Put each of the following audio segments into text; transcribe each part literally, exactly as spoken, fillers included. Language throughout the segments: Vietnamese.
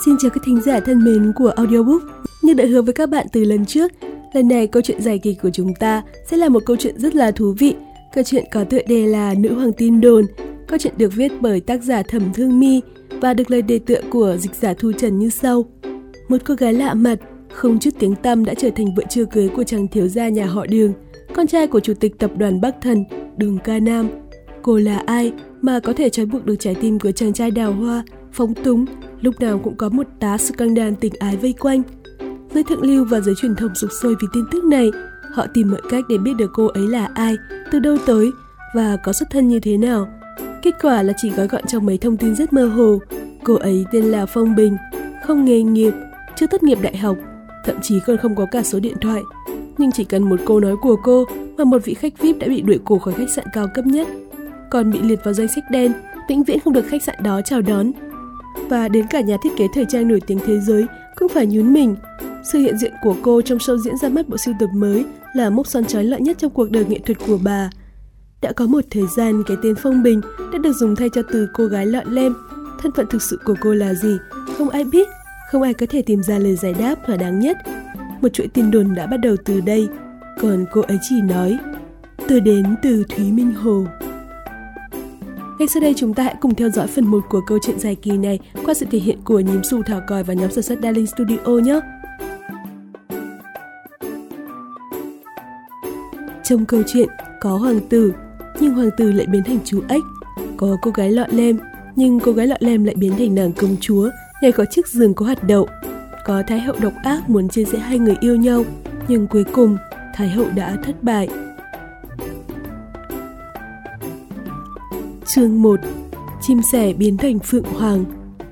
Xin chào các thính giả thân mến của Audiobook. Như đã hứa với các bạn từ lần trước, lần này câu chuyện dài kỳ của chúng ta sẽ là một câu chuyện rất là thú vị. Câu chuyện có tựa đề là Nữ hoàng tin đồn. Câu chuyện được viết bởi tác giả Thẩm Thương My và được lời đề tựa của dịch giả Thu Trần như sau. Một cô gái lạ mặt, không chút tiếng tăm đã trở thành vợ chưa cưới của chàng thiếu gia nhà họ Đường, con trai của chủ tịch tập đoàn Bắc Thần, Đường Ca Nam. Cô là ai mà có thể trói buộc được trái tim của chàng trai đào hoa, phóng túng, lúc nào cũng có một tá scandal tình ái vây quanh. Giới thượng lưu và giới truyền thông sục sôi vì tin tức này, họ tìm mọi cách để biết được cô ấy là ai, từ đâu tới và có xuất thân như thế nào. Kết quả là chỉ gói gọn trong mấy thông tin rất mơ hồ. Cô ấy tên là Phong Bình, không nghề nghiệp, chưa tốt nghiệp đại học, thậm chí còn không có cả số điện thoại. Nhưng chỉ cần một câu nói của cô mà một vị khách vi ai pi đã bị đuổi cổ khỏi khách sạn cao cấp nhất, còn bị liệt vào danh sách đen, vĩnh viễn không được khách sạn đó chào đón. Và đến cả nhà thiết kế thời trang nổi tiếng thế giới cũng phải nhún mình. Sự hiện diện của cô trong show diễn ra mắt bộ sưu tập mới là mốc son chói lọi nhất trong cuộc đời nghệ thuật của bà. Đã có một thời gian cái tên Phong Bình đã được dùng thay cho từ cô gái lọn lem. Thân phận thực sự của cô là gì? Không ai biết, không ai có thể tìm ra lời giải đáp thỏa đáng nhất. Một chuỗi tin đồn đã bắt đầu từ đây, còn cô ấy chỉ nói: "Tôi đến từ Thúy Minh Hồ." Ngay sau đây chúng ta hãy cùng theo dõi phần một của câu chuyện dài kỳ này qua sự thể hiện của Nhím Xù Thảo Còi và nhóm sản xuất Darling Studio nhé. Trong câu chuyện có hoàng tử, nhưng hoàng tử lại biến thành chú ếch. Có cô gái lọ lem, nhưng cô gái lọ lem lại biến thành nàng công chúa, ngay có chiếc giường có hạt đậu. Có thái hậu độc ác muốn chia rẽ hai người yêu nhau, nhưng cuối cùng thái hậu đã thất bại. Chương một. Chim sẻ biến thành phượng hoàng.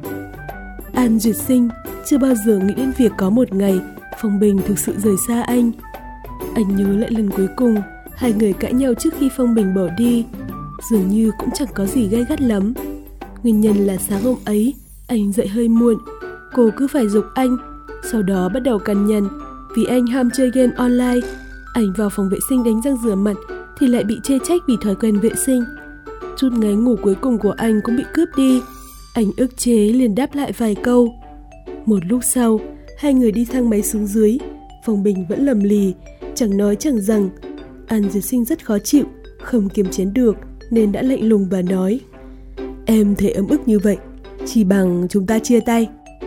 An Duyệt Sinh chưa bao giờ nghĩ đến việc có một ngày Phong Bình thực sự rời xa anh. Anh nhớ lại lần cuối cùng hai người cãi nhau trước khi Phong Bình bỏ đi, dường như cũng chẳng có gì gay gắt lắm. Nguyên nhân là sáng hôm ấy anh dậy hơi muộn, cô cứ phải giục anh, sau đó bắt đầu cằn nhằn vì anh ham chơi game online. Anh vào phòng vệ sinh đánh răng rửa mặt thì lại bị chê trách vì thói quen vệ sinh. Chút ngáy ngủ cuối cùng của anh cũng bị cướp đi. Anh ức chế liền đáp lại vài câu. Một lúc sau, hai người đi thang máy xuống dưới. Phong Bình vẫn lầm lì, chẳng nói chẳng rằng. An Duyệt Sinh rất khó chịu, không kiềm chế được nên đã lạnh lùng và nói: "Em thấy ấm ức như vậy, chỉ bằng chúng ta chia tay."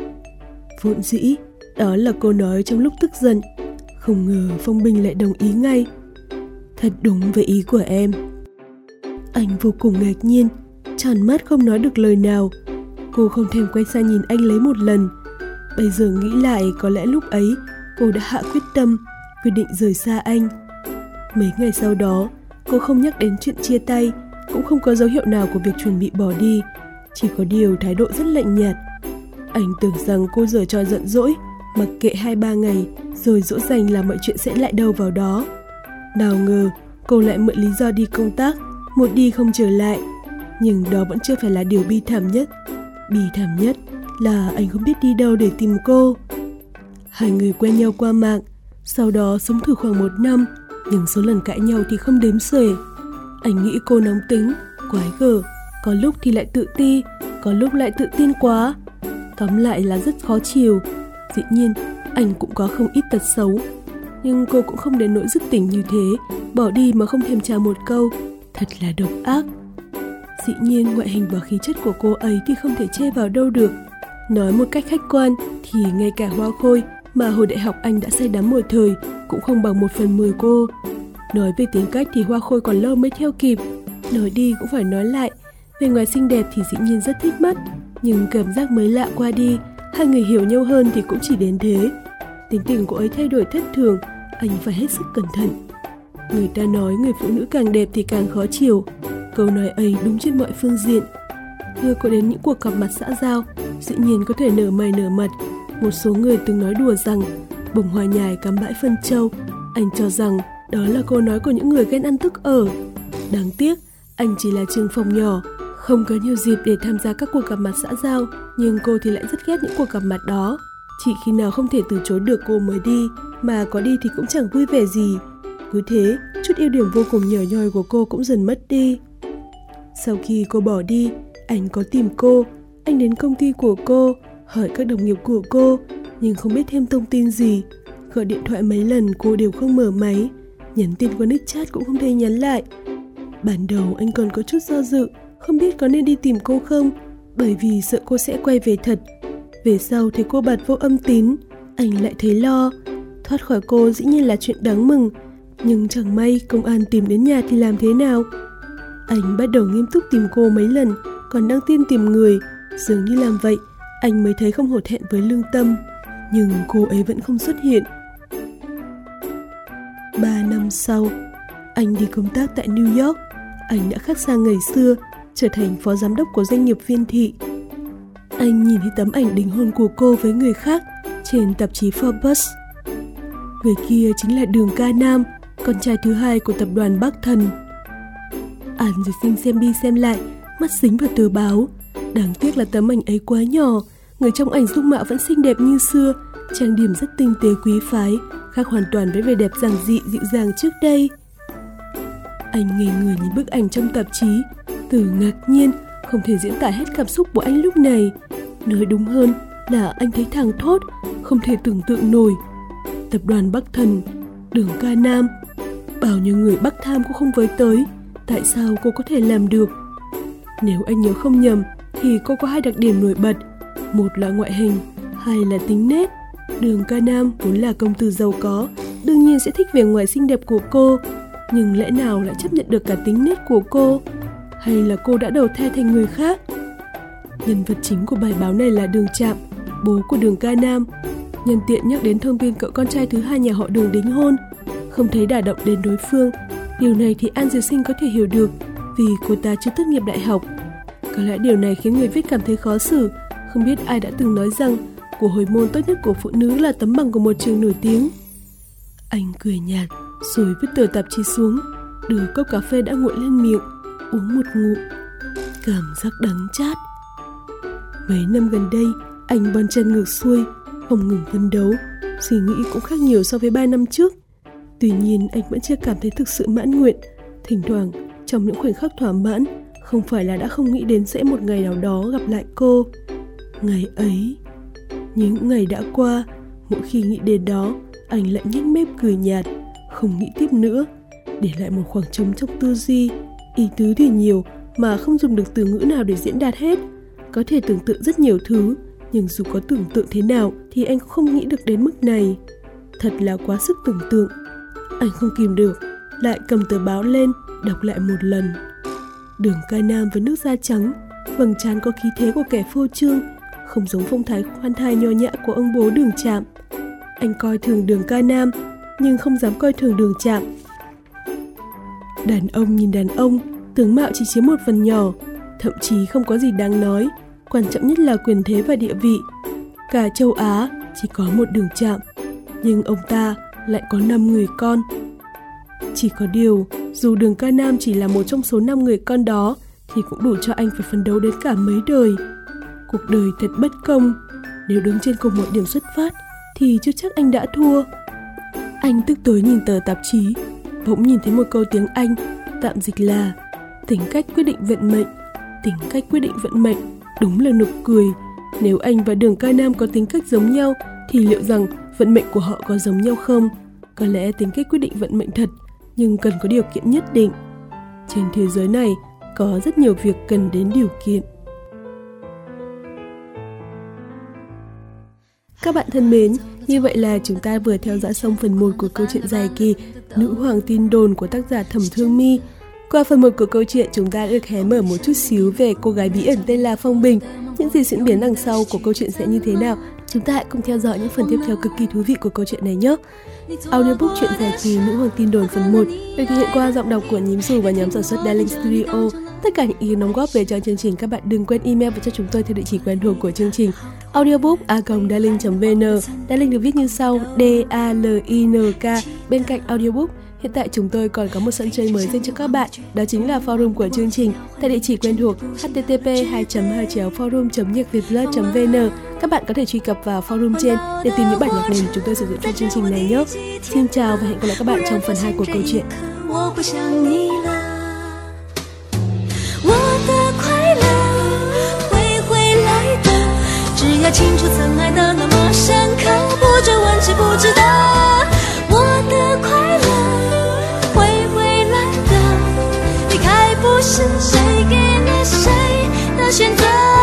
Vốn dĩ, đó là cô nói trong lúc tức giận. Không ngờ Phong Bình lại đồng ý ngay. Thật đúng với ý của em. Anh vô cùng ngạc nhiên, tròn mắt không nói được lời nào. Cô không thèm quay sang nhìn anh lấy một lần. Bây giờ nghĩ lại, có lẽ lúc ấy cô đã hạ quyết tâm, quyết định rời xa anh. Mấy ngày sau đó, cô không nhắc đến chuyện chia tay, cũng không có dấu hiệu nào của việc chuẩn bị bỏ đi, chỉ có điều thái độ rất lạnh nhạt. Anh tưởng rằng cô giở trò giận dỗi, mặc kệ hai ba ngày, rồi dỗ dành là mọi chuyện sẽ lại đâu vào đó. Nào ngờ, cô lại mượn lý do đi công tác, một đi không trở lại. Nhưng đó vẫn chưa phải là điều bi thảm nhất. Bi thảm nhất là anh không biết đi đâu để tìm cô. Hai người quen nhau qua mạng, sau đó sống thử khoảng một năm, nhưng số lần cãi nhau thì không đếm xuể. Anh nghĩ cô nóng tính, quái gở, có lúc thì lại tự ti, có lúc lại tự tin quá. Tóm lại là rất khó chiều. Dĩ nhiên, anh cũng có không ít tật xấu, nhưng cô cũng không đến nỗi dứt tình như thế, bỏ đi mà không thèm chào một câu. Thật là độc ác. Dĩ nhiên ngoại hình và khí chất của cô ấy thì không thể chê vào đâu được. Nói một cách khách quan thì ngay cả Hoa Khôi mà hồi đại học anh đã say đắm một thời cũng không bằng một phần mười cô. Nói về tính cách thì Hoa Khôi còn lâu mới theo kịp. Nói đi cũng phải nói lại, về ngoài xinh đẹp thì dĩ nhiên rất thích mắt, nhưng cảm giác mới lạ qua đi, hai người hiểu nhau hơn thì cũng chỉ đến thế. Tính tình cô ấy thay đổi thất thường, anh phải hết sức cẩn thận. Người ta nói người phụ nữ càng đẹp thì càng khó chiều. Câu nói ấy đúng trên mọi phương diện. Đưa cô đến những cuộc gặp mặt xã giao, dĩ nhiên có thể nở mày nở mặt. Một số người từng nói đùa rằng bông hoa nhài cắm bãi phân châu. Anh cho rằng đó là câu nói của những người ghen ăn tức ở. Đáng tiếc, anh chỉ là trường phòng nhỏ, không có nhiều dịp để tham gia các cuộc gặp mặt xã giao. Nhưng cô thì lại rất ghét những cuộc gặp mặt đó. Chỉ khi nào không thể từ chối được cô mới đi, mà có đi thì cũng chẳng vui vẻ gì. Cứ thế, chút ưu điểm vô cùng nhỏ nhoi của cô cũng dần mất đi. Sau khi cô bỏ đi, anh có tìm cô. Anh đến công ty của cô, hỏi các đồng nghiệp của cô, nhưng không biết thêm thông tin gì. Gọi điện thoại mấy lần cô đều không mở máy, nhắn tin qua nick chat cũng không thấy nhắn lại. Ban đầu anh còn có chút do dự, không biết có nên đi tìm cô không, bởi vì sợ cô sẽ quay về thật. Về sau thấy cô bật vô âm tín, anh lại thấy lo. Thoát khỏi cô dĩ nhiên là chuyện đáng mừng, nhưng chẳng may công an tìm đến nhà thì làm thế nào? Anh bắt đầu nghiêm túc tìm cô mấy lần, còn đăng tin tìm người. Dường như làm vậy, anh mới thấy không hổ thẹn với lương tâm. Nhưng cô ấy vẫn không xuất hiện. Ba năm sau, anh đi công tác tại New York. Anh đã khác xa ngày xưa, trở thành phó giám đốc của doanh nghiệp Viên Thị. Anh nhìn thấy tấm ảnh đính hôn của cô với người khác trên tạp chí Forbes. Người kia chính là Đường Ca Nam, con trai thứ hai của tập đoàn Bắc Thần. An Duyệt Sinh xem đi xem lại, mắt dính vào tờ báo. Đáng tiếc là tấm ảnh ấy quá nhỏ, người trong ảnh dung mạo vẫn xinh đẹp như xưa, trang điểm rất tinh tế quý phái, khác hoàn toàn với vẻ đẹp giản dị dịu dàng trước đây. Anh ngây người nhìn bức ảnh trong tạp chí, từ ngạc nhiên, không thể diễn tả hết cảm xúc của anh lúc này. Nói đúng hơn là anh thấy thảng thốt, không thể tưởng tượng nổi. Tập đoàn Bắc Thần, Đường Ca Nam, bao nhiêu người Bắc Tham cũng không với tới, tại sao cô có thể làm được? Nếu anh nhớ không nhầm thì cô có hai đặc điểm nổi bật, một là ngoại hình, hai là tính nết. Đường Ca Nam vốn là công tử giàu có, đương nhiên sẽ thích vẻ ngoài xinh đẹp của cô, nhưng lẽ nào lại chấp nhận được cả tính nết của cô? Hay là cô đã đầu thai thành người khác? Nhân vật chính của bài báo này là Đường Trạm, bố của Đường Ca Nam. Nhân tiện nhắc đến thông tin cậu con trai thứ hai nhà họ Đường đính hôn, không thấy đả động đến đối phương. Điều này thì An Duyệt Sinh có thể hiểu được, vì cô ta chưa tốt nghiệp đại học. Có lẽ điều này khiến người viết cảm thấy khó xử. Không biết ai đã từng nói rằng của hồi môn tốt nhất của phụ nữ là tấm bằng của một trường nổi tiếng. Anh cười nhạt rồi vứt tờ tạp chí xuống, đưa cốc cà phê đã nguội lên miệng, uống một ngụm. Cảm giác đắng chát. Mấy năm gần đây, anh bon chen ngược xuôi, không ngừng phấn đấu, suy nghĩ cũng khác nhiều so với ba năm trước. Tuy nhiên anh vẫn chưa cảm thấy thực sự mãn nguyện. Thỉnh thoảng, trong những khoảnh khắc thỏa mãn, không phải là đã không nghĩ đến sẽ một ngày nào đó gặp lại cô. Ngày ấy, những ngày đã qua, mỗi khi nghĩ đến đó, anh lại nhếch mép cười nhạt, không nghĩ tiếp nữa, để lại một khoảng trống trong tư duy. Ý tứ thì nhiều mà không dùng được từ ngữ nào để diễn đạt hết. Có thể tưởng tượng rất nhiều thứ, nhưng dù có tưởng tượng thế nào thì anh cũng không nghĩ được đến mức này. Thật là quá sức tưởng tượng. Anh không kìm được, lại cầm tờ báo lên, đọc lại một lần. Đường Ca Nam với nước da trắng, vầng trán có khí thế của kẻ phô trương, không giống phong thái khoan thai nho nhã của ông bố Đường Trạm. Anh coi thường Đường Ca Nam, nhưng không dám coi thường Đường Trạm. Đàn ông nhìn đàn ông, tướng mạo chỉ chiếm một phần nhỏ, thậm chí không có gì đáng nói. Quan trọng nhất là quyền thế và địa vị. Cả châu Á chỉ có một Đường Trạm, nhưng ông ta lại có năm người con. Chỉ có điều, dù Đường Ca Nam chỉ là một trong số năm người con đó, thì cũng đủ cho anh phải phấn đấu đến cả mấy đời. Cuộc đời thật bất công. Nếu đứng trên cùng một điểm xuất phát, thì chưa chắc anh đã thua. Anh tức tối nhìn tờ tạp chí, bỗng nhìn thấy một câu tiếng Anh, tạm dịch là tính cách quyết định vận mệnh. Tính cách quyết định vận mệnh, đúng là nực cười. Nếu anh và Đường Ca Nam có tính cách giống nhau, thì liệu rằng vận mệnh của họ có giống nhau không? Có lẽ tính cách quyết định vận mệnh thật, nhưng cần có điều kiện nhất định. Trên thế giới này, có rất nhiều việc cần đến điều kiện. Các bạn thân mến, như vậy là chúng ta vừa theo dõi xong phần một của câu chuyện dài kỳ Nữ Hoàng Tin Đồn của tác giả Thẩm Thương My. Qua phần một của câu chuyện, chúng ta đã được hé mở một chút xíu về cô gái bí ẩn tên là Phong Bình. Những gì diễn biến đằng sau của câu chuyện sẽ như thế nào? Chúng ta hãy cùng theo dõi những phần tiếp theo cực kỳ thú vị của câu chuyện này nhé. Audiobook truyện dài kỳ Nữ Hoàng Tin Đồn phần một được thực hiện qua giọng đọc của Nhím Dù và nhóm sản xuất Darling Studio. Tất cả những ý kiến đóng góp về cho chương trình, các bạn đừng quên email về cho chúng tôi theo địa chỉ quen thuộc của chương trình audiobook a còng darling chấm vn. Darling được viết như sau: D A L I N K. Bên cạnh audiobook, hiện tại chúng tôi còn có một sân chơi mới dành cho các bạn, đó chính là forum của chương trình tại địa chỉ quen thuộc h t t p hai chấm hai chéo forum chấm nhạc việt plus chấm vn. Các bạn có thể truy cập vào forum trên để tìm những bản nhạc nền chúng tôi sử dụng trong chương trình này nhé. Xin chào và hẹn gặp lại các bạn trong phần hai của câu chuyện. 只要要清楚曾爱的那么深刻，不追问值不值得。我的快乐会回来的，离开不是谁给了谁的选择。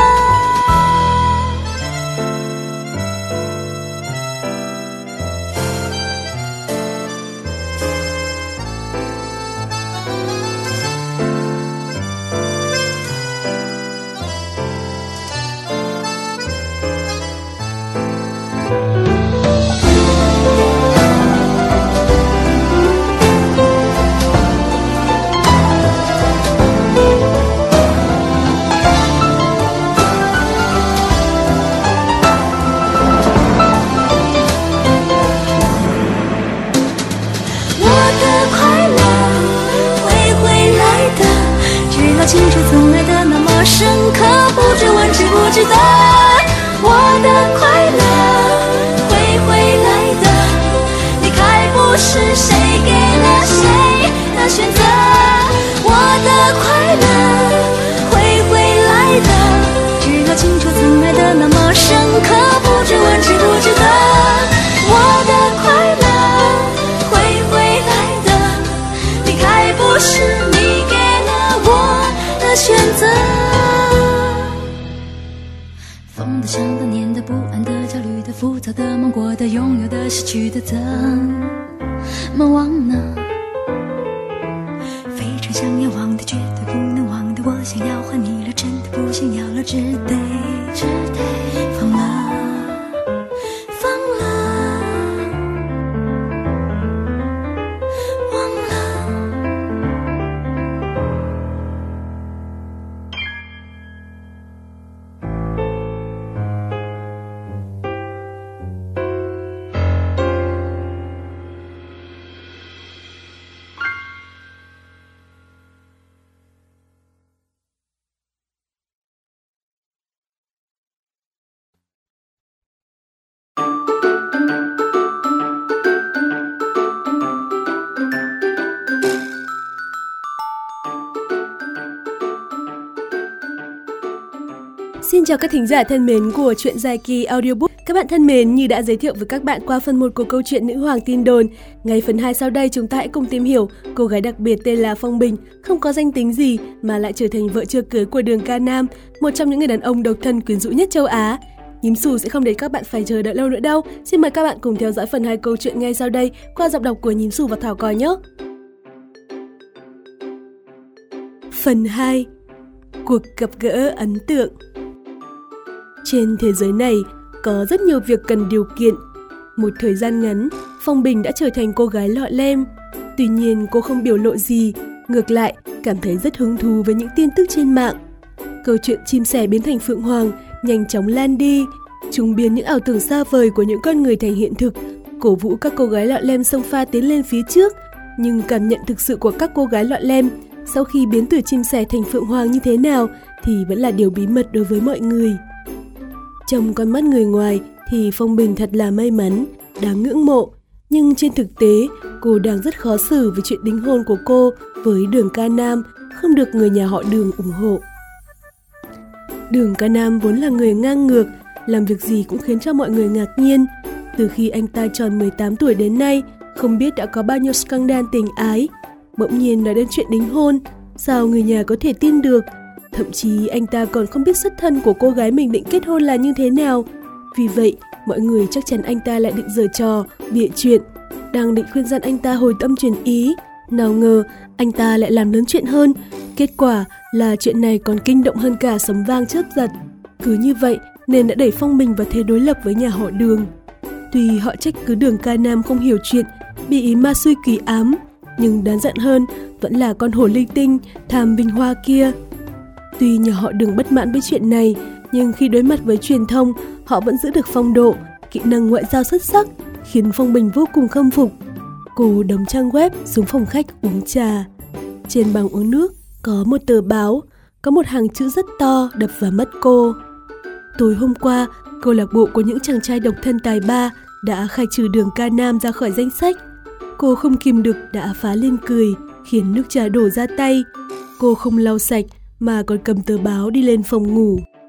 清楚曾爱的那么深刻，不追问值不值得。我的快乐会回来的，离开不是谁给了谁的选择。我的快乐会回来的，只要清楚曾爱的那么深刻，不追问值不值得。我的快乐会回来的，离开不是你给了我的选择。疯的、想的、念的、不安的、焦虑的、浮躁的、梦过的、拥有的、失去的，怎么忘呢？非常想要忘的，绝对不能忘的，我想要还你了，真的不想要了，只得只得放了放了忘了。 Xin chào các thính giả thân mến của Chuyện Dài Kỳ Audiobook. Các bạn thân mến, như đã giới thiệu với các bạn qua phần một của câu chuyện Nữ Hoàng Tin Đồn, ngay phần hai sau đây chúng ta hãy cùng tìm hiểu cô gái đặc biệt tên là Phong Bình, không có danh tính gì mà lại trở thành vợ chưa cưới của Đường Ca Nam, một trong những người đàn ông độc thân quyến rũ nhất châu Á. Nhím Xù sẽ không để các bạn phải chờ đợi lâu nữa đâu. Xin mời các bạn cùng theo dõi phần hai câu chuyện ngay sau đây qua giọng đọc của Nhím Xù và Thảo Còi nhé. Phần hai. Cuộc gặp gỡ ấn tượng. Trên thế giới này, có rất nhiều việc cần điều kiện. Một thời gian ngắn, Phong Bình đã trở thành cô gái lọ lem. Tuy nhiên cô không biểu lộ gì, ngược lại cảm thấy rất hứng thú với những tin tức trên mạng. Câu chuyện chim sẻ biến thành phượng hoàng nhanh chóng lan đi, chúng biến những ảo tưởng xa vời của những con người thành hiện thực, cổ vũ các cô gái lọ lem xông pha tiến lên phía trước. Nhưng cảm nhận thực sự của các cô gái lọ lem sau khi biến từ chim sẻ thành phượng hoàng như thế nào thì vẫn là điều bí mật đối với mọi người. Trong con mắt người ngoài thì Phong Bình thật là may mắn, đáng ngưỡng mộ. Nhưng trên thực tế, cô đang rất khó xử với chuyện đính hôn của cô với Đường Ca Nam, không được người nhà họ Đường ủng hộ. Đường Ca Nam vốn là người ngang ngược, làm việc gì cũng khiến cho mọi người ngạc nhiên. Từ khi anh ta tròn mười tám tuổi đến nay, không biết đã có bao nhiêu scandal tình ái. Bỗng nhiên nói đến chuyện đính hôn, sao người nhà có thể tin được? Thậm chí anh ta còn không biết xuất thân của cô gái mình định kết hôn là như thế nào. Vì vậy, mọi người chắc chắn anh ta lại định giở trò, bịa chuyện. Đang định khuyên gian anh ta hồi tâm chuyển ý. Nào ngờ, anh ta lại làm lớn chuyện hơn. Kết quả là chuyện này còn kinh động hơn cả sấm vang chớp giật. Cứ như vậy nên đã đẩy Phong Bình vào thế đối lập với nhà họ Đường. Tuy họ trách cứ Đường Ca Nam không hiểu chuyện, bị ma xui quỷ ám, nhưng đáng giận hơn vẫn là con hổ linh tinh, tham vinh hoa kia. Tuy nhà họ Đường bất mãn với chuyện này, nhưng khi đối mặt với truyền thông, họ vẫn giữ được phong độ, kỹ năng ngoại giao xuất sắc, khiến Phong Bình vô cùng khâm phục. Cô đóng trang web xuống phòng khách uống trà. Trên bàn uống nước có một tờ báo, có một hàng chữ rất to đập vào mắt cô. Tối hôm qua, câu lạc bộ của những chàng trai độc thân tài ba đã khai trừ Đường Ca Nam ra khỏi danh sách. Cô không kìm được đã phá lên cười, khiến nước trà đổ ra tay. Cô không lau sạch mà còn cầm tờ báo đi lên phòng ngủ.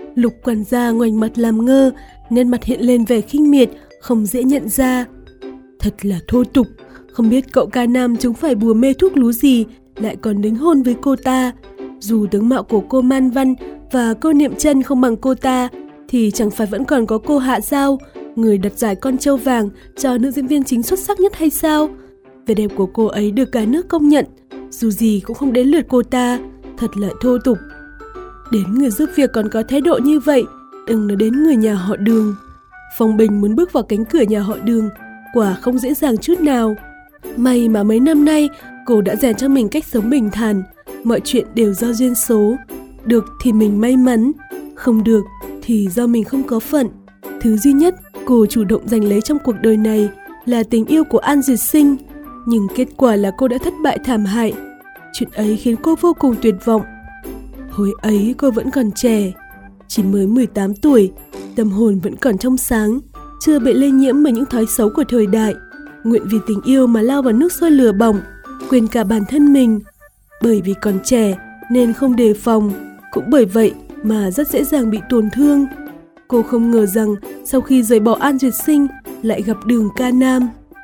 Lục quản gia ngoảnh mặt làm ngơ, nét mặt hiện lên vẻ khinh miệt, không dễ nhận ra. Thật là thô tục, không biết cậu ca nam chúng phải bùa mê thuốc lú gì, lại còn đính hôn với cô ta. Dù tướng mạo của cô Man Văn và cô Niệm Chân không bằng cô ta, thì chẳng phải vẫn còn có cô Hạ Giao, người đặt giải con trâu vàng cho nữ diễn viên chính xuất sắc nhất hay sao? Vẻ đẹp của cô ấy được cả nước công nhận, dù gì cũng không đến lượt cô ta, thật là thô tục. Đến người giúp việc còn có thái độ như vậy, đừng nói đến người nhà họ Đường. Phong Bình muốn bước vào cánh cửa nhà họ Đường, quả không dễ dàng chút nào. May mà mấy năm nay cô đã rèn cho mình cách sống bình thản, mọi chuyện đều do duyên số. Được thì mình may mắn, không được thì do mình không có phận. Thứ duy nhất cô chủ động giành lấy trong cuộc đời này là tình yêu của An Duyệt Sinh, nhưng kết quả là cô đã thất bại thảm hại. Chuyện ấy khiến cô vô cùng tuyệt vọng. Hồi ấy cô vẫn còn trẻ, chỉ mới mười tám tuổi, tâm hồn vẫn còn trong sáng, chưa bị lây nhiễm bởi những thói xấu của thời đại, nguyện vì tình yêu mà lao vào nước sôi lửa bỏng, quên cả bản thân mình. Bởi vì còn trẻ nên không đề phòng, cũng bởi vậy mà rất dễ dàng bị tổn thương. Cô không ngờ rằng sau khi rời bỏ An Duyệt Sinh lại gặp Đường Ca Nam.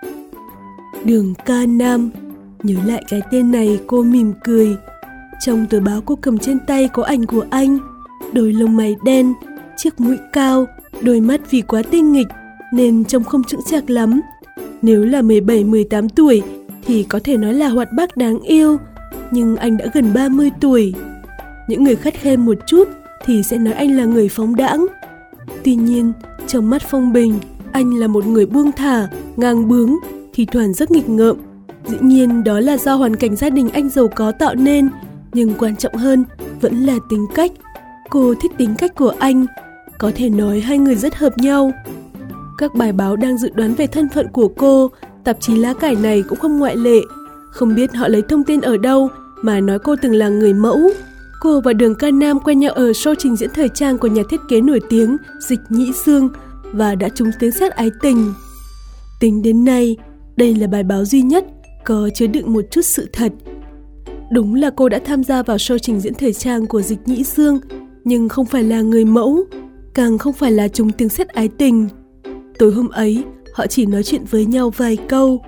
Đường Ca Nam, nhớ lại cái tên này cô mỉm cười. Trong tờ báo cô cầm trên tay có ảnh của anh, đôi lông mày đen, chiếc mũi cao, đôi mắt vì quá tinh nghịch nên trông không chững chạc lắm. Nếu là mười bảy mười tám tuổi thì có thể nói là hoạt bát đáng yêu, nhưng anh đã gần ba mươi tuổi. Những người khắt khe một chút thì sẽ nói anh là người phóng đãng. Tuy nhiên, trong mắt Phong Bình, anh là một người buông thả, ngang bướng, thì thoảng rất nghịch ngợm. Dĩ nhiên đó là do hoàn cảnh gia đình anh giàu có tạo nên, nhưng quan trọng hơn vẫn là tính cách. Cô thích tính cách của anh, có thể nói hai người rất hợp nhau. Các bài báo đang dự đoán về thân phận của cô, tạp chí lá cải này cũng không ngoại lệ. Không biết họ lấy thông tin ở đâu mà nói cô từng là người mẫu. Cô và Đường Ca Nam quen nhau ở show trình diễn thời trang của nhà thiết kế nổi tiếng Dịch Nhĩ Dương và đã trúng tiếng sét ái tình. Tính đến nay, đây là bài báo duy nhất có chứa đựng một chút sự thật. Đúng là cô đã tham gia vào show trình diễn thời trang của Dịch Nhĩ Dương, nhưng không phải là người mẫu, càng không phải là trúng tiếng sét ái tình. Tối hôm ấy, họ chỉ nói chuyện với nhau vài câu.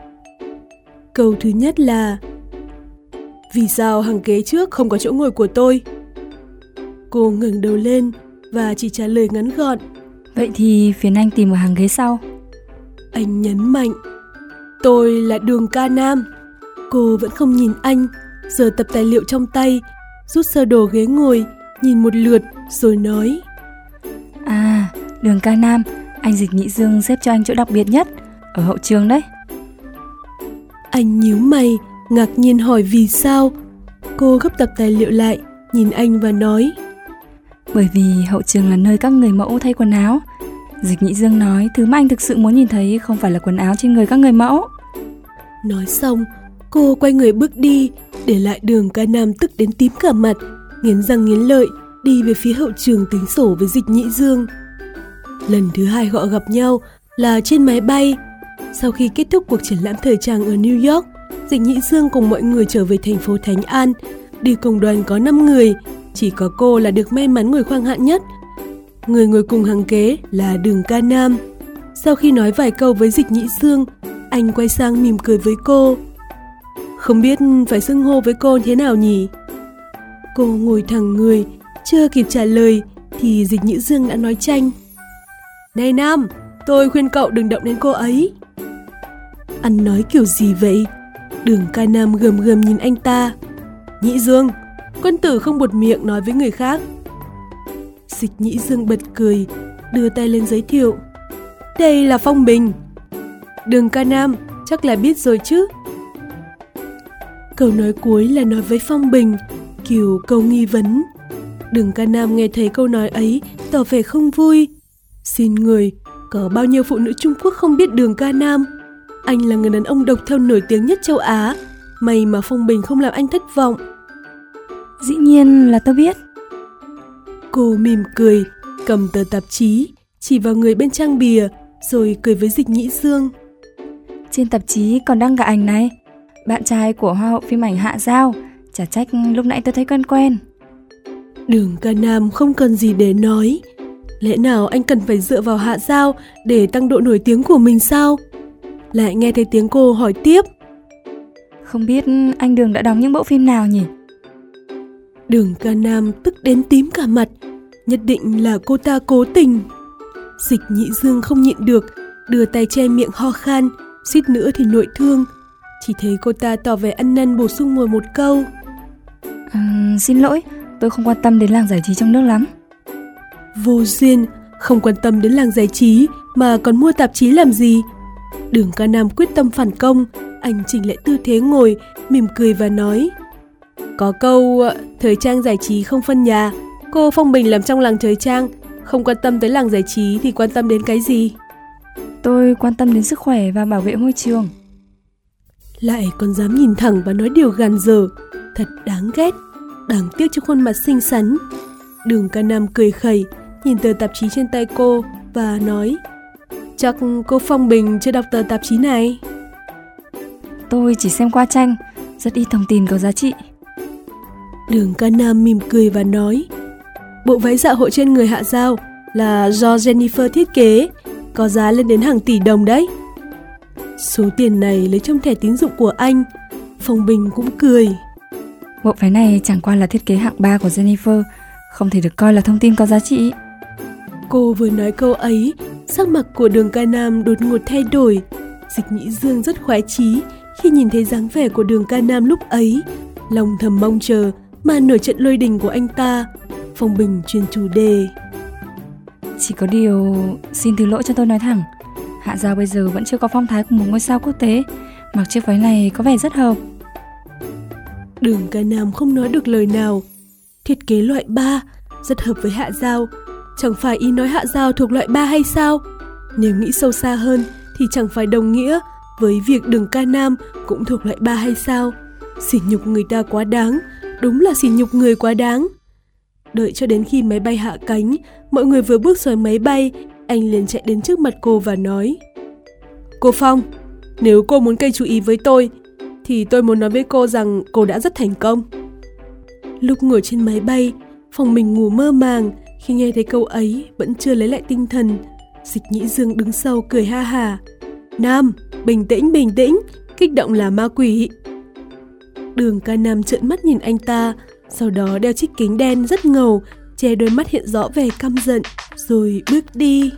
Câu thứ nhất là: vì sao hàng ghế trước không có chỗ ngồi của tôi? Cô ngẩng đầu lên và chỉ trả lời ngắn gọn: vậy thì phiền anh tìm ở hàng ghế sau. Anh nhấn mạnh: tôi là Đường Ca Nam. Cô vẫn không nhìn anh, giơ tập tài liệu trong tay, rút sơ đồ ghế ngồi, nhìn một lượt rồi nói: à, Đường Ca Nam, anh Dịch Nhĩ Dương xếp cho anh chỗ đặc biệt nhất, ở hậu trường đấy. Anh nhíu mày, ngạc nhiên hỏi vì sao. Cô gấp tập tài liệu lại, nhìn anh và nói: bởi vì hậu trường là nơi các người mẫu thay quần áo. Dịch Nhĩ Dương nói thứ mà anh thực sự muốn nhìn thấy không phải là quần áo trên người các người mẫu. Nói xong, cô quay người bước đi, để lại Đường Ca Nam tức đến tím cả mặt, nghiến răng nghiến lợi đi về phía hậu trường tính sổ với Dịch Nhĩ Dương. Lần thứ hai họ gặp nhau là trên máy bay. Sau khi kết thúc cuộc triển lãm thời trang ở New York, Dịch Nhĩ Dương cùng mọi người trở về thành phố Thánh An. Đi cùng đoàn có năm người, chỉ có cô là được may mắn ngồi khoang hạng nhất. Người ngồi cùng hàng ghế là Đường Ca Nam. Sau khi nói vài câu với Dịch Nhĩ Dương, anh quay sang mỉm cười với cô. Không biết phải xưng hô với cô thế nào nhỉ? Cô ngồi thẳng người, chưa kịp trả lời thì Dịch Nhĩ Dương đã nói chanh: này Nam, tôi khuyên cậu đừng động đến cô ấy. Anh nói kiểu gì vậy? Đường Ca Nam gầm gầm nhìn anh ta. Nhĩ Dương, quân tử không buột miệng nói với người khác. Dịch Nhĩ Dương bật cười, đưa tay lên giới thiệu: đây là Phong Bình. Đường Ca Nam chắc là biết rồi chứ. Câu nói cuối là nói với Phong Bình, kiểu câu nghi vấn. Đường Ca Nam nghe thấy câu nói ấy tỏ vẻ không vui. Xin người, có bao nhiêu phụ nữ Trung Quốc không biết Đường Ca Nam? Anh là người đàn ông độc thân nổi tiếng nhất châu Á. May mà Phong Bình không làm anh thất vọng. Dĩ nhiên là tôi biết. Cô mỉm cười, cầm tờ tạp chí, chỉ vào người bên trang bìa, rồi cười với Dịch Nhĩ Dương. Trên tạp chí còn đăng cả ảnh này, bạn trai của Hoa hậu phim ảnh Hạ Giao. Chả trách lúc nãy tôi thấy quen quen. Đường Ca Nam không cần gì để nói, Lẽ nào anh cần phải dựa vào Hạ Giao để tăng độ nổi tiếng của mình sao? Lại nghe thấy tiếng cô hỏi tiếp. Không biết anh Đường đã đóng những bộ phim nào nhỉ? Đường Ca Nam tức đến tím cả mặt. Nhất định là cô ta cố tình. Dịch Nhị Dương không nhịn được, đưa tay che miệng ho khan, suýt nữa thì nội thương. Chỉ thấy cô ta tỏ vẻ ăn năn bổ sung ngồi một câu. À, xin lỗi, tôi không quan tâm đến làng giải trí trong nước lắm. Vô duyên, không quan tâm đến làng giải trí mà còn mua tạp chí làm gì? Đường Ca Nam quyết tâm phản công. Anh chỉnh lại tư thế ngồi, mỉm cười và nói. Có câu thời trang giải trí không phân nhà. Cô Phong Bình làm trong làng thời trang, không quan tâm tới làng giải trí thì quan tâm đến cái gì? Tôi quan tâm đến sức khỏe và bảo vệ môi trường. Lại còn dám nhìn thẳng và nói điều gàn dở. Thật đáng ghét. Đáng tiếc cho khuôn mặt xinh xắn. Đường Ca Nam cười khẩy, nhìn tờ tạp chí trên tay cô và nói. Chắc cô Phong Bình chưa đọc tờ tạp chí này. Tôi chỉ xem qua tranh, rất ít thông tin có giá trị. Đường Ca Nam mỉm cười và nói. Bộ váy dạ hội trên người Hạ Giao là do Jennifer thiết kế, có giá lên đến hàng tỷ đồng đấy. Số tiền này lấy trong thẻ tín dụng của anh. Phong Bình cũng cười. Bộ váy này chẳng qua là thiết kế hạng ba của Jennifer, không thể được coi là thông tin có giá trị. Cô vừa nói câu ấy, sắc mặt của Đường Ca Nam đột ngột thay đổi. Dịch Nhị Dương rất khoái chí khi nhìn thấy dáng vẻ của Đường Ca Nam lúc ấy, lòng thầm mong chờ màn nổi trận lôi đình của anh ta. Phong Bình chuyển chủ đề. Chỉ có điều, xin thứ lỗi cho tôi nói thẳng, Hạ Giao bây giờ vẫn chưa có phong thái của một ngôi sao quốc tế. Mặc chiếc váy này có vẻ rất hợp. Đường Ca Nam không nói được lời nào. Thiết kế loại ba, rất hợp với Hạ Giao. Chẳng phải ý nói Hạ Giao thuộc loại ba hay sao? Nếu nghĩ sâu xa hơn thì chẳng phải đồng nghĩa với việc Đường Ca Nam cũng thuộc loại ba hay sao? Sỉ nhục người ta quá đáng, đúng là sỉ nhục người quá đáng. Đợi cho đến khi máy bay hạ cánh, mọi người vừa bước xuống máy bay, anh liền chạy đến trước mặt cô và nói. Cô Phong, nếu cô muốn gây chú ý với tôi, thì tôi muốn nói với cô rằng cô đã rất thành công. Lúc ngồi trên máy bay, Phong Bình ngủ mơ màng, khi nghe thấy câu ấy vẫn chưa lấy lại tinh thần. Dịch Nhị Dương đứng sau cười ha hả. Nam, bình tĩnh bình tĩnh, kích động là ma quỷ. Đường Ca Nam trợn mắt nhìn anh ta, sau đó đeo chiếc kính đen rất ngầu, che đôi mắt hiện rõ vẻ căm giận, rồi bước đi.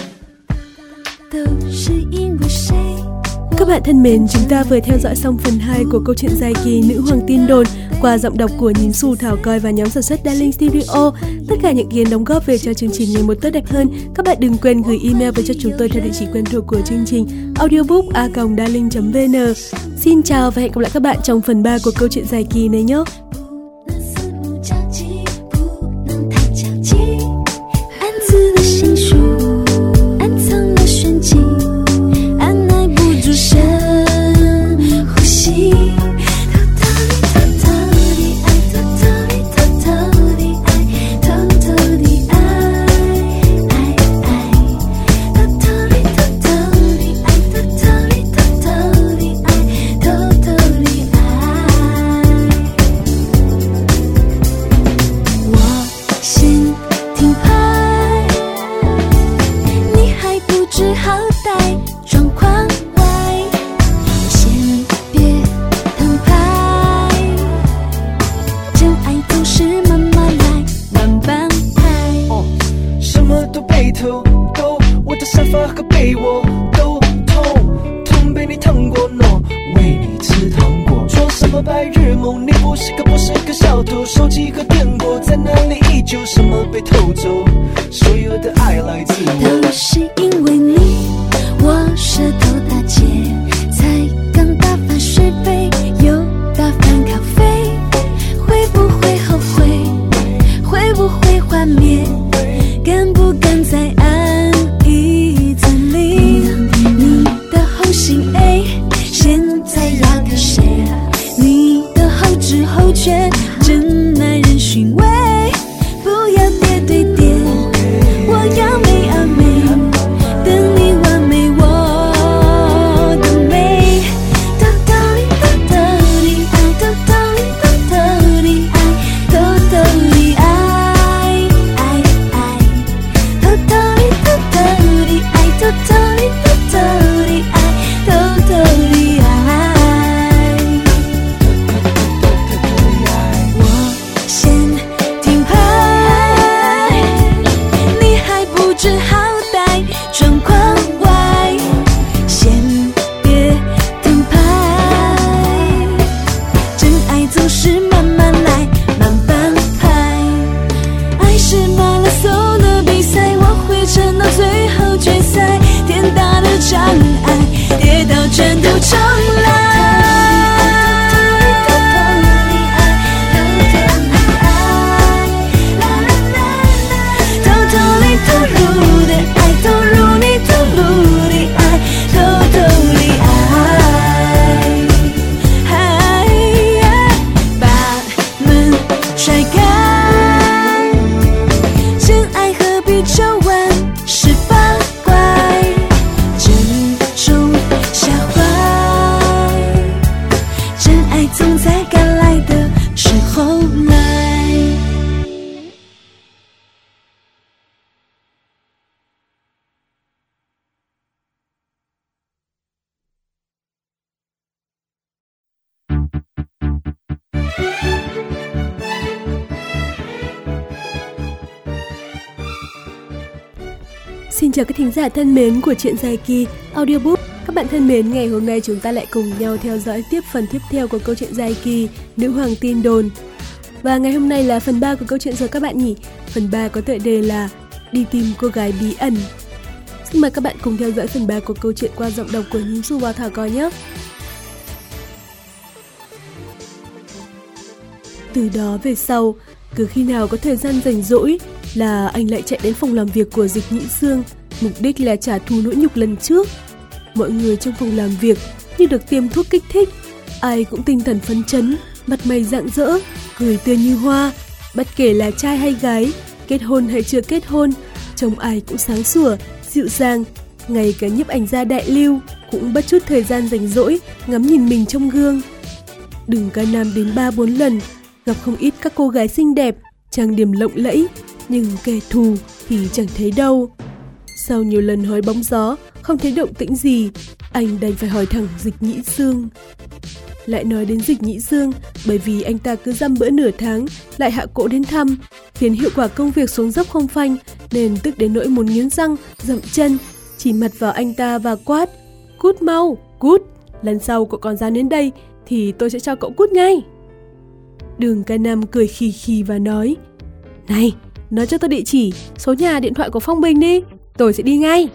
Các bạn thân mến, chúng ta vừa theo dõi xong phần hai của câu chuyện dài kỳ Nữ Hoàng Tin Đồn qua giọng đọc của Nhím Xù, Thảo Coi và nhóm sản xuất Darling Studio. Tất cả những ý kiến đóng góp về cho chương trình ngày một tốt đẹp hơn, các bạn đừng quên gửi email về cho chúng tôi theo địa chỉ quen thuộc của chương trình audiobook a còng darling chấm vn. Xin chào và hẹn gặp lại các bạn trong phần ba của câu chuyện dài kỳ này nhé. chào các thính giả thân mến của Chuyện Dài Kỳ Audiobook. Các bạn thân mến, ngày hôm nay chúng ta lại cùng nhau theo dõi tiếp phần tiếp theo của câu chuyện dài kỳ Nữ Hoàng Tin Đồn. Và ngày hôm nay là phần ba của câu chuyện rồi các bạn nhỉ? Phần ba có tựa đề là Đi tìm cô gái bí ẩn. Xin mời các bạn cùng theo dõi phần ba của câu chuyện qua giọng đọc của Nhím Su và Thảo Coi nhé. Từ đó về sau, cứ khi nào có thời gian rảnh rỗi là anh lại chạy đến phòng làm việc của Dịch Nhĩ Dương, mục đích là trả thù nỗi nhục lần trước. Mọi người trong phòng làm việc như được tiêm thuốc kích thích, ai cũng tinh thần phấn chấn, mặt mày rạng rỡ, cười tươi như hoa. Bất kể là trai hay gái, kết hôn hay chưa kết hôn, trông ai cũng sáng sủa, dịu dàng. Ngay cả nhiếp ảnh gia Đại Lưu cũng bất chút thời gian rảnh rỗi ngắm nhìn mình trong gương. Đường Ca Nam đến ba bốn lần, gặp không ít các cô gái xinh đẹp, trang điểm lộng lẫy, nhưng kẻ thù thì chẳng thấy đâu. Sau nhiều lần hỏi bóng gió, không thấy động tĩnh gì, anh đành phải hỏi thẳng Dịch Nhĩ Dương. Lại nói đến Dịch Nhĩ Dương, bởi vì anh ta cứ dăm bữa nửa tháng lại hạ cỗ đến thăm, khiến hiệu quả công việc xuống dốc không phanh, nên tức đến nỗi muốn nghiến răng, dậm chân, chỉ mặt vào anh ta và quát: "Cút mau, cút, lần sau cậu còn dám đến đây thì tôi sẽ cho cậu cút ngay." Đường Ca Nam cười khì khì và nói: "Này, nói cho tôi địa chỉ, số nhà, điện thoại của Phong Bình đi, tôi sẽ đi ngay."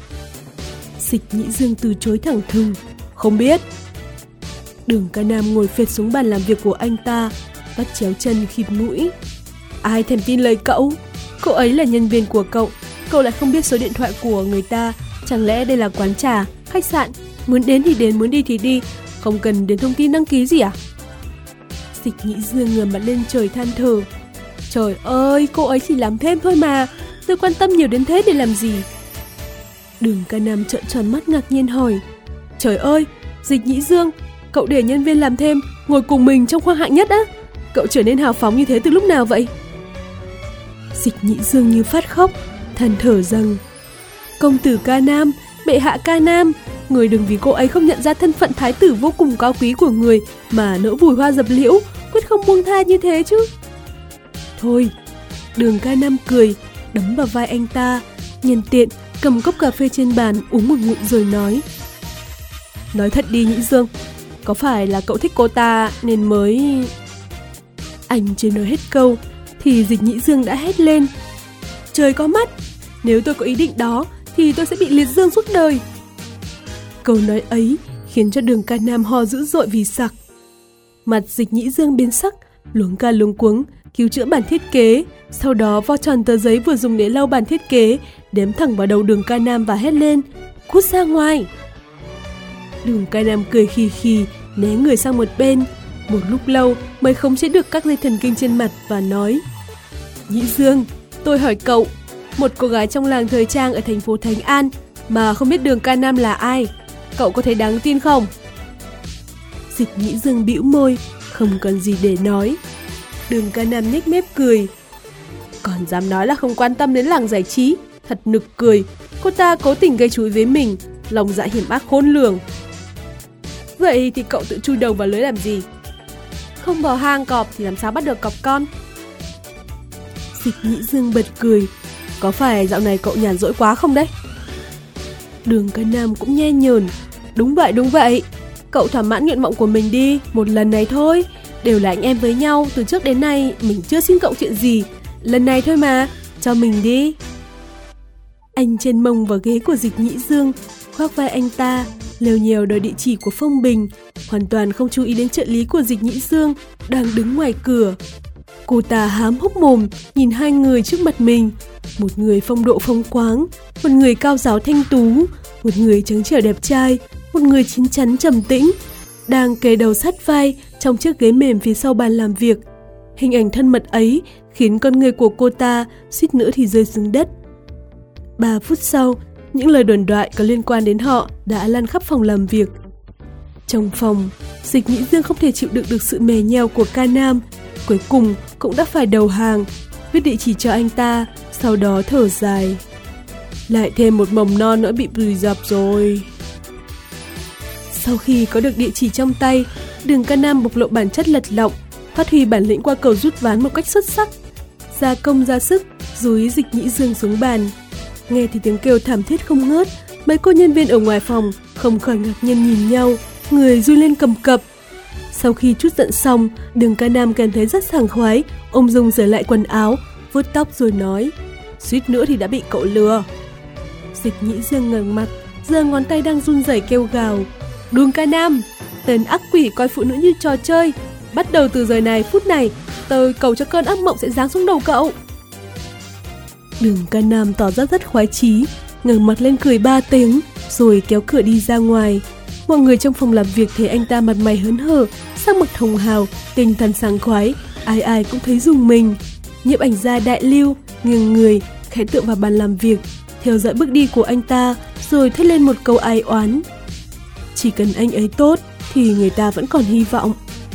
Dịch Nhĩ Dương từ chối thẳng thừng: "Không biết." Đường Ca Nam ngồi phệt xuống bàn làm việc của anh ta, bắt chéo chân khịt mũi: "Ai thèm tin lời cậu? Cô ấy là nhân viên của cậu, cậu lại không biết số điện thoại của người ta. Chẳng lẽ đây là quán trà, khách sạn, muốn đến thì đến, muốn đi thì đi, không cần đến thông tin đăng ký gì à?" Dịch Nhĩ Dương ngửa mặt lên trời than thở: "Trời ơi, cô ấy chỉ làm thêm thôi mà, tôi quan tâm nhiều đến thế để làm gì?" Đường Ca Nam trợn tròn mắt ngạc nhiên hỏi: "Trời ơi, Dịch Nhĩ Dương, cậu để nhân viên làm thêm ngồi cùng mình trong khoang hạng nhất á? Cậu trở nên hào phóng như thế từ lúc nào vậy?" Dịch Nhĩ Dương như phát khóc, than thở rằng: "Công tử Ca Nam, bệ hạ Ca Nam, người đừng vì cô ấy không nhận ra thân phận thái tử vô cùng cao quý của người mà nỡ vùi hoa dập liễu, quyết không buông tha như thế chứ." "Thôi." Đường Ca Nam cười, đấm vào vai anh ta, nhân tiện cầm cốc cà phê trên bàn uống một ngụm rồi nói: "Nói thật đi Nhĩ Dương, có phải là cậu thích cô ta nên mới..." Anh chưa nói hết câu thì Dịch Nhĩ Dương đã hét lên: "Trời có mắt, nếu tôi có ý định đó thì tôi sẽ bị liệt dương suốt đời." Câu nói ấy khiến cho Đường Ca Nam ho dữ dội vì sặc. Mặt Dịch Nhĩ Dương biến sắc, luống ca luống cuống cứu chữa bản thiết kế, sau đó vo tròn tờ giấy vừa dùng để lau bản thiết kế, đếm thẳng vào đầu Đường Ca Nam và hét lên: "Cút ra ngoài!" Đường Ca Nam cười khì khì, né người sang một bên, một lúc lâu mới khống chế được các dây thần kinh trên mặt và nói: "Nhĩ Dương, tôi hỏi cậu, một cô gái trong làng thời trang ở thành phố Thánh An mà không biết Đường Ca Nam là ai, cậu có thấy đáng tin không?" Dịch Nhĩ Dương bĩu môi, không còn gì để nói. Đường Ca Nam nhếch mép cười: "Còn dám nói là không quan tâm đến làng giải trí, thật nực cười. Cô ta cố tình gây chú ý với mình, lòng dạ hiểm ác khôn lường. Vậy thì cậu tự chui đầu vào lưới làm gì? Không vào hang cọp thì làm sao bắt được cọp con?" Dịch Nhĩ Dương bật cười: "Có phải dạo này cậu nhàn rỗi quá không đấy?" Đường Ca Nam cũng nhe nhờn: "Đúng vậy, đúng vậy. Cậu thỏa mãn nguyện vọng của mình đi, một lần này thôi. Đều là anh em với nhau, từ trước đến nay mình chưa xin cậu chuyện gì. Lần này thôi mà, cho mình đi." Anh trên mông vào ghế của Dịch Nhĩ Dương, khoác vai anh ta, lèo nhèo đòi địa chỉ của Phong Bình, hoàn toàn không chú ý đến trợ lý của Dịch Nhĩ Dương đang đứng ngoài cửa. Cô ta hám hốc mồm nhìn hai người trước mặt mình, một người phong độ phong khoáng, một người cao giáo thanh tú, một người trắng trẻo đẹp trai, một người chín chắn trầm tĩnh, đang kề đầu sát vai trong chiếc ghế mềm phía sau bàn làm việc. Hình ảnh thân mật ấy khiến con người của cô ta suýt nữa thì rơi xuống đất. Ba phút sau, những lời đồn đoại có liên quan đến họ đã lan khắp phòng làm việc. Trong phòng, Dịch Nhĩ Dương không thể chịu đựng được sự mè nheo của Ca Nam, cuối cùng cũng đã phải đầu hàng, viết địa chỉ cho anh ta, sau đó thở dài: "Lại thêm một mầm non nữa bị vùi dập rồi." Sau khi có được địa chỉ trong tay, Đường Ca Nam bộc lộ bản chất lật lọng, phát huy bản lĩnh qua cầu rút ván một cách xuất sắc, gia công ra sức dúi Dịch Nhĩ Dương xuống bàn. Nghe thì tiếng kêu thảm thiết không ngớt, mấy cô nhân viên ở ngoài phòng không khỏi ngạc nhiên nhìn nhau, người run lên cầm cập. Sau khi trút giận xong, Đường Ca Nam cảm thấy rất sảng khoái, ôm Dung sửa lại quần áo, vuốt tóc rồi nói, suýt nữa thì đã bị cậu lừa. Dịch Nhĩ Dương ngẩng mặt, giơ ngón tay đang run rẩy kêu gào, Đường Ca Nam, tên ác quỷ coi phụ nữ như trò chơi, bắt đầu từ giờ này phút này, tôi cầu cho cơn ác mộng sẽ giáng xuống đầu cậu. Đường Ca Nam tỏ ra rất khoái chí, ngẩng mặt lên cười ba tiếng, rồi kéo cửa đi ra ngoài. Mọi người trong phòng làm việc thấy anh ta mặt mày hớn hở, sắc mặt hồng hào, tinh thần sảng khoái, ai ai cũng thấy rùng mình. Nhiếp ảnh gia Đại Lưu nghiêng người, khẽ tựa vào bàn làm việc, theo dõi bước đi của anh ta, rồi thét lên một câu ai oán. Chỉ cần anh ấy tốt thì người ta vẫn còn hy vọng.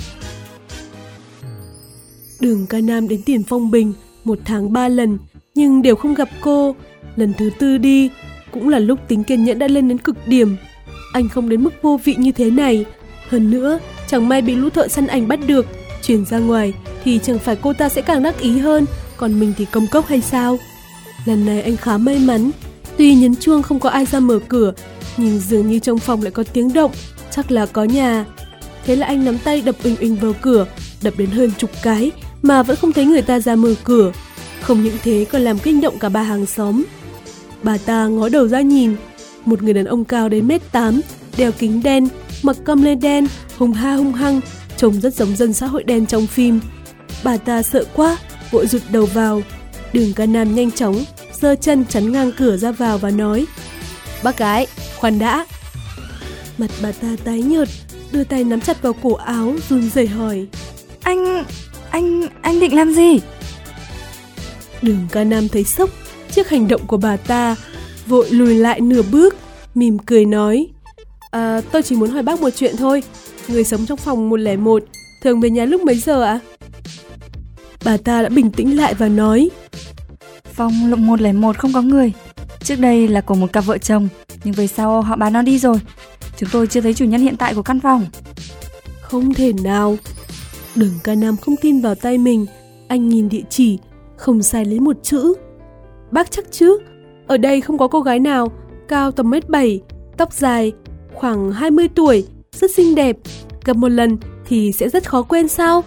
Đường Ca Nam đến Tiền Phong Bình một tháng ba lần, nhưng đều không gặp cô. Lần thứ tư đi, cũng là lúc tính kiên nhẫn đã lên đến cực điểm. Anh không đến mức vô vị như thế này. Hơn nữa, chẳng may bị lũ thợ săn ảnh bắt được, truyền ra ngoài thì chẳng phải cô ta sẽ càng đắc ý hơn, còn mình thì công cốc hay sao? Lần này anh khá may mắn, tuy nhấn chuông không có ai ra mở cửa, nhưng dường như trong phòng lại có tiếng động, chắc là có nhà. Thế là anh nắm tay đập uỳnh uỳnh vào cửa, đập đến hơn chục cái mà vẫn không thấy người ta ra mở cửa. Không những thế còn làm kinh động cả ba hàng xóm. Bà ta ngó đầu ra nhìn, một người đàn ông cao đến mét tám, đeo kính đen, mặc căm lê đen, hùng ha hung hăng, trông rất giống dân xã hội đen trong phim. Bà ta sợ quá, vội rụt đầu vào. Đường Ca Nam nhanh chóng giơ chân chắn ngang cửa ra vào và nói, bác gái, khoan đã. Mặt bà ta tái nhợt, đưa tay nắm chặt vào cổ áo, run rẩy hỏi, Anh... anh... anh định làm gì? Đường Ca Nam thấy sốc trước hành động của bà ta, vội lùi lại nửa bước, mỉm cười nói, à, tôi chỉ muốn hỏi bác một chuyện thôi. Người sống trong phòng một không một thường về nhà lúc mấy giờ ạ? Bà ta đã bình tĩnh lại và nói, Phòng lục một không một không có người. Trước đây là của một cặp vợ chồng, nhưng về sau họ bán nó đi rồi. Chúng tôi chưa thấy chủ nhân hiện tại của căn phòng. Không thể nào. Đường Ca Nam không tin vào tay mình. Anh nhìn địa chỉ, không sai lấy một chữ. Bác chắc chứ? Ở đây không có cô gái nào cao tầm mét bảy, tóc dài, khoảng hai mươi tuổi, rất xinh đẹp. Gặp một lần thì sẽ rất khó quên sao?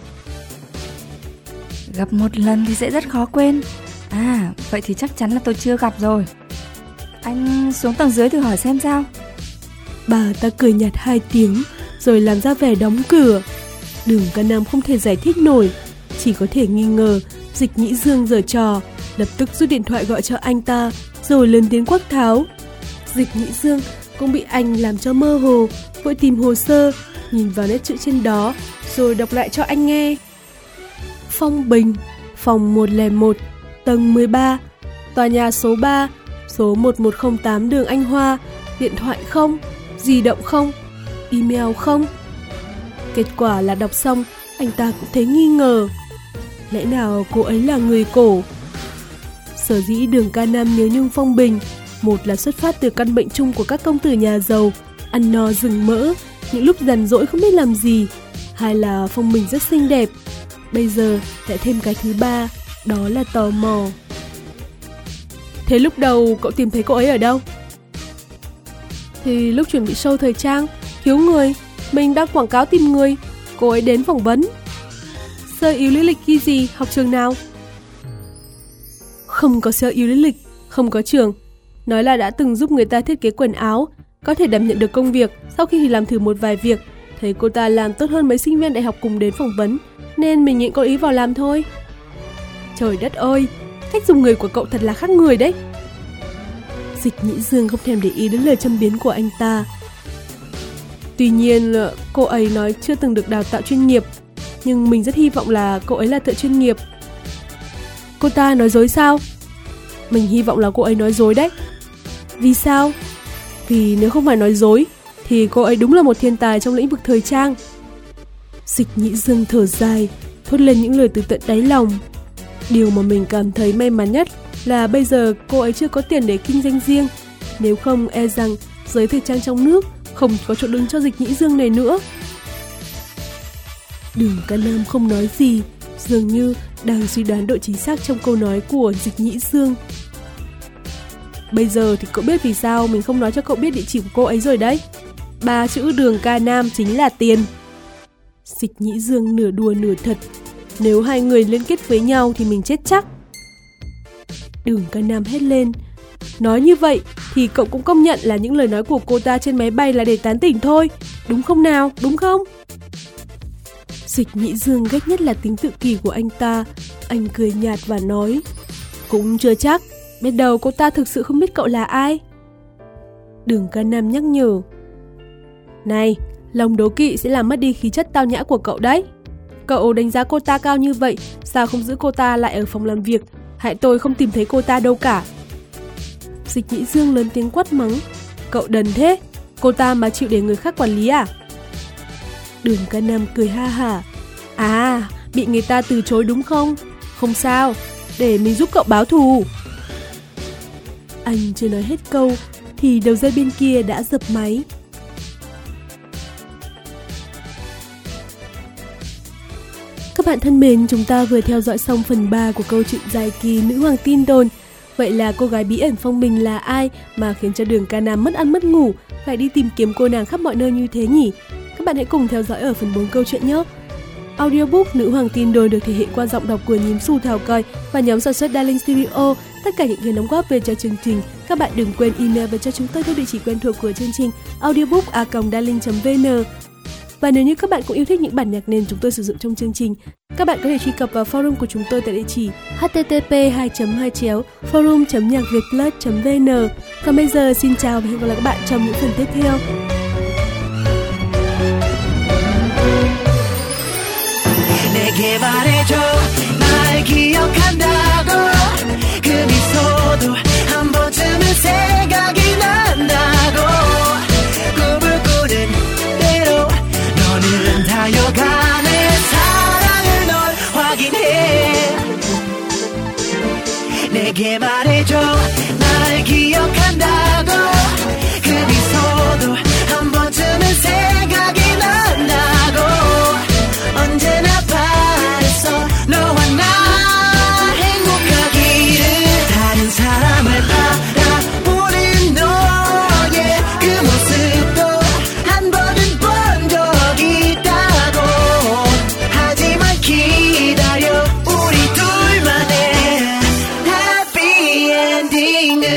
Gặp một lần thì sẽ rất khó quên. À, vậy thì chắc chắn là tôi chưa gặp rồi. Anh xuống tầng dưới thử hỏi xem sao. Bà ta cười nhạt hai tiếng, rồi làm ra vẻ đóng cửa. Đường Ca Nam không thể giải thích nổi, chỉ có thể nghi ngờ Dịch Nhĩ Dương giở trò, lập tức rút điện thoại gọi cho anh ta, rồi lớn tiếng quát tháo. Dịch Nhĩ Dương cũng bị anh làm cho mơ hồ, vội tìm hồ sơ, nhìn vào nét chữ trên đó, rồi đọc lại cho anh nghe. Phong Bình, phòng một không một, tầng mười ba, tòa nhà số ba, số một một không tám đường Anh Hoa, điện thoại không, di động không, email không. Kết quả là đọc xong, anh ta cũng thấy nghi ngờ. Lẽ nào cô ấy là người cổ? Sở dĩ Đường Ca Nam nhớ nhung Phong Bình, một là xuất phát từ căn bệnh chung của các công tử nhà giàu, ăn no rừng mỡ, những lúc rảnh rỗi không biết làm gì. Hai là Phong Bình rất xinh đẹp. Bây giờ lại thêm cái thứ ba, đó là tò mò. Thế lúc đầu cậu tìm thấy cô ấy ở đâu? Thì lúc chuẩn bị show thời trang, thiếu người, mình đang quảng cáo tìm người, cô ấy đến phỏng vấn. Sơ yếu lý lịch ghi gì, học trường nào? Không có sơ yếu lý lịch, không có trường. Nói là đã từng giúp người ta thiết kế quần áo, có thể đảm nhận được công việc. Sau khi thì làm thử một vài việc, thấy cô ta làm tốt hơn mấy sinh viên đại học cùng đến phỏng vấn, nên mình nhận cô ý vào làm thôi. Trời đất ơi, cách dùng người của cậu thật là khác người đấy. Dịch Nhĩ Dương không thèm để ý đến lời châm biếm của anh ta. Tuy nhiên, cô ấy nói chưa từng được đào tạo chuyên nghiệp, nhưng mình rất hy vọng là cô ấy là thợ chuyên nghiệp. Cô ta nói dối sao? Mình hy vọng là cô ấy nói dối đấy. Vì sao? Vì nếu không phải nói dối, thì cô ấy đúng là một thiên tài trong lĩnh vực thời trang. Dịch Nhĩ Dương thở dài, thốt lên những lời từ tận đáy lòng. Điều mà mình cảm thấy may mắn nhất là bây giờ cô ấy chưa có tiền để kinh doanh riêng. Nếu không e rằng giới thời trang trong nước không có chỗ đứng cho Dịch Nhĩ Dương này nữa. Đường Ca Nam không nói gì, dường như đang suy đoán độ chính xác trong câu nói của Dịch Nhĩ Dương. Bây giờ thì cậu biết vì sao mình không nói cho cậu biết địa chỉ của cô ấy rồi đấy. Ba chữ Đường Ca Nam chính là tiền. Dịch Nhĩ Dương nửa đùa nửa thật. Nếu hai người liên kết với nhau thì mình chết chắc. Đường Ca Nam hét lên. Nói như vậy thì cậu cũng công nhận là những lời nói của cô ta trên máy bay là để tán tỉnh thôi, đúng không nào, đúng không? Dịch Nhĩ Dương ghét nhất là tính tự kỷ của anh ta. Anh cười nhạt và nói, cũng chưa chắc, biết đâu cô ta thực sự không biết cậu là ai. Đường Ca Nam nhắc nhở, này, lòng đố kỵ sẽ làm mất đi khí chất tao nhã của cậu đấy. Cậu đánh giá cô ta cao như vậy, sao không giữ cô ta lại ở phòng làm việc, hại tôi không tìm thấy cô ta đâu cả. Dịch Nhĩ Dương lớn tiếng quát mắng, cậu đần thế, cô ta mà chịu để người khác quản lý à? Đường Ca Nam cười ha hả, à, bị người ta từ chối đúng không? Không sao, để mình giúp cậu báo thù. Anh chưa nói hết câu thì đầu dây bên kia đã dập máy. Các bạn thân mến, chúng ta vừa theo dõi xong phần ba của câu chuyện dài kỳ Nữ Hoàng Tin Đồn. Vậy là cô gái bí ẩn Phong Bình là ai mà khiến cho Đường Ca Nam mất ăn mất ngủ, phải đi tìm kiếm cô nàng khắp mọi nơi như thế nhỉ? Các bạn hãy cùng theo dõi ở phần bốn câu chuyện nhé! Audiobook Nữ Hoàng Tin Đồn được thể hiện qua giọng đọc của Nhím Xù Thảo Còi và nhóm sản xuất Darling Studio. Tất cả những người đóng góp về cho chương trình, các bạn đừng quên email về cho chúng tôi theo địa chỉ quen thuộc của chương trình audiobook a còng darling chấm vn. Và nếu như các bạn cũng yêu thích những bản nhạc nền chúng tôi sử dụng trong chương trình, các bạn có thể truy cập vào forum của chúng tôi tại địa chỉ h t t p hai chấm hai chéo forum chấm nhạc việt plus chấm vn. Còn bây giờ xin chào và hẹn gặp lại các bạn trong những phần tiếp theo. 내게 말해줘 날 기억한다고 그 미소도 한 번쯤은 생각이 난다고 꿈을 꾸는 대로 너는 다여간의 사랑을 널 확인해 내게 말해줘 날 기억한다고 그 미소도 한 번쯤은 생각이 난다고 언제나 바랬어 너와 나 행복하기를 다른 사람을 바라보는 너의 그 모습도 한 번은 본 적 있다고 하지만 기다려 우리 둘만의 해피 엔딩을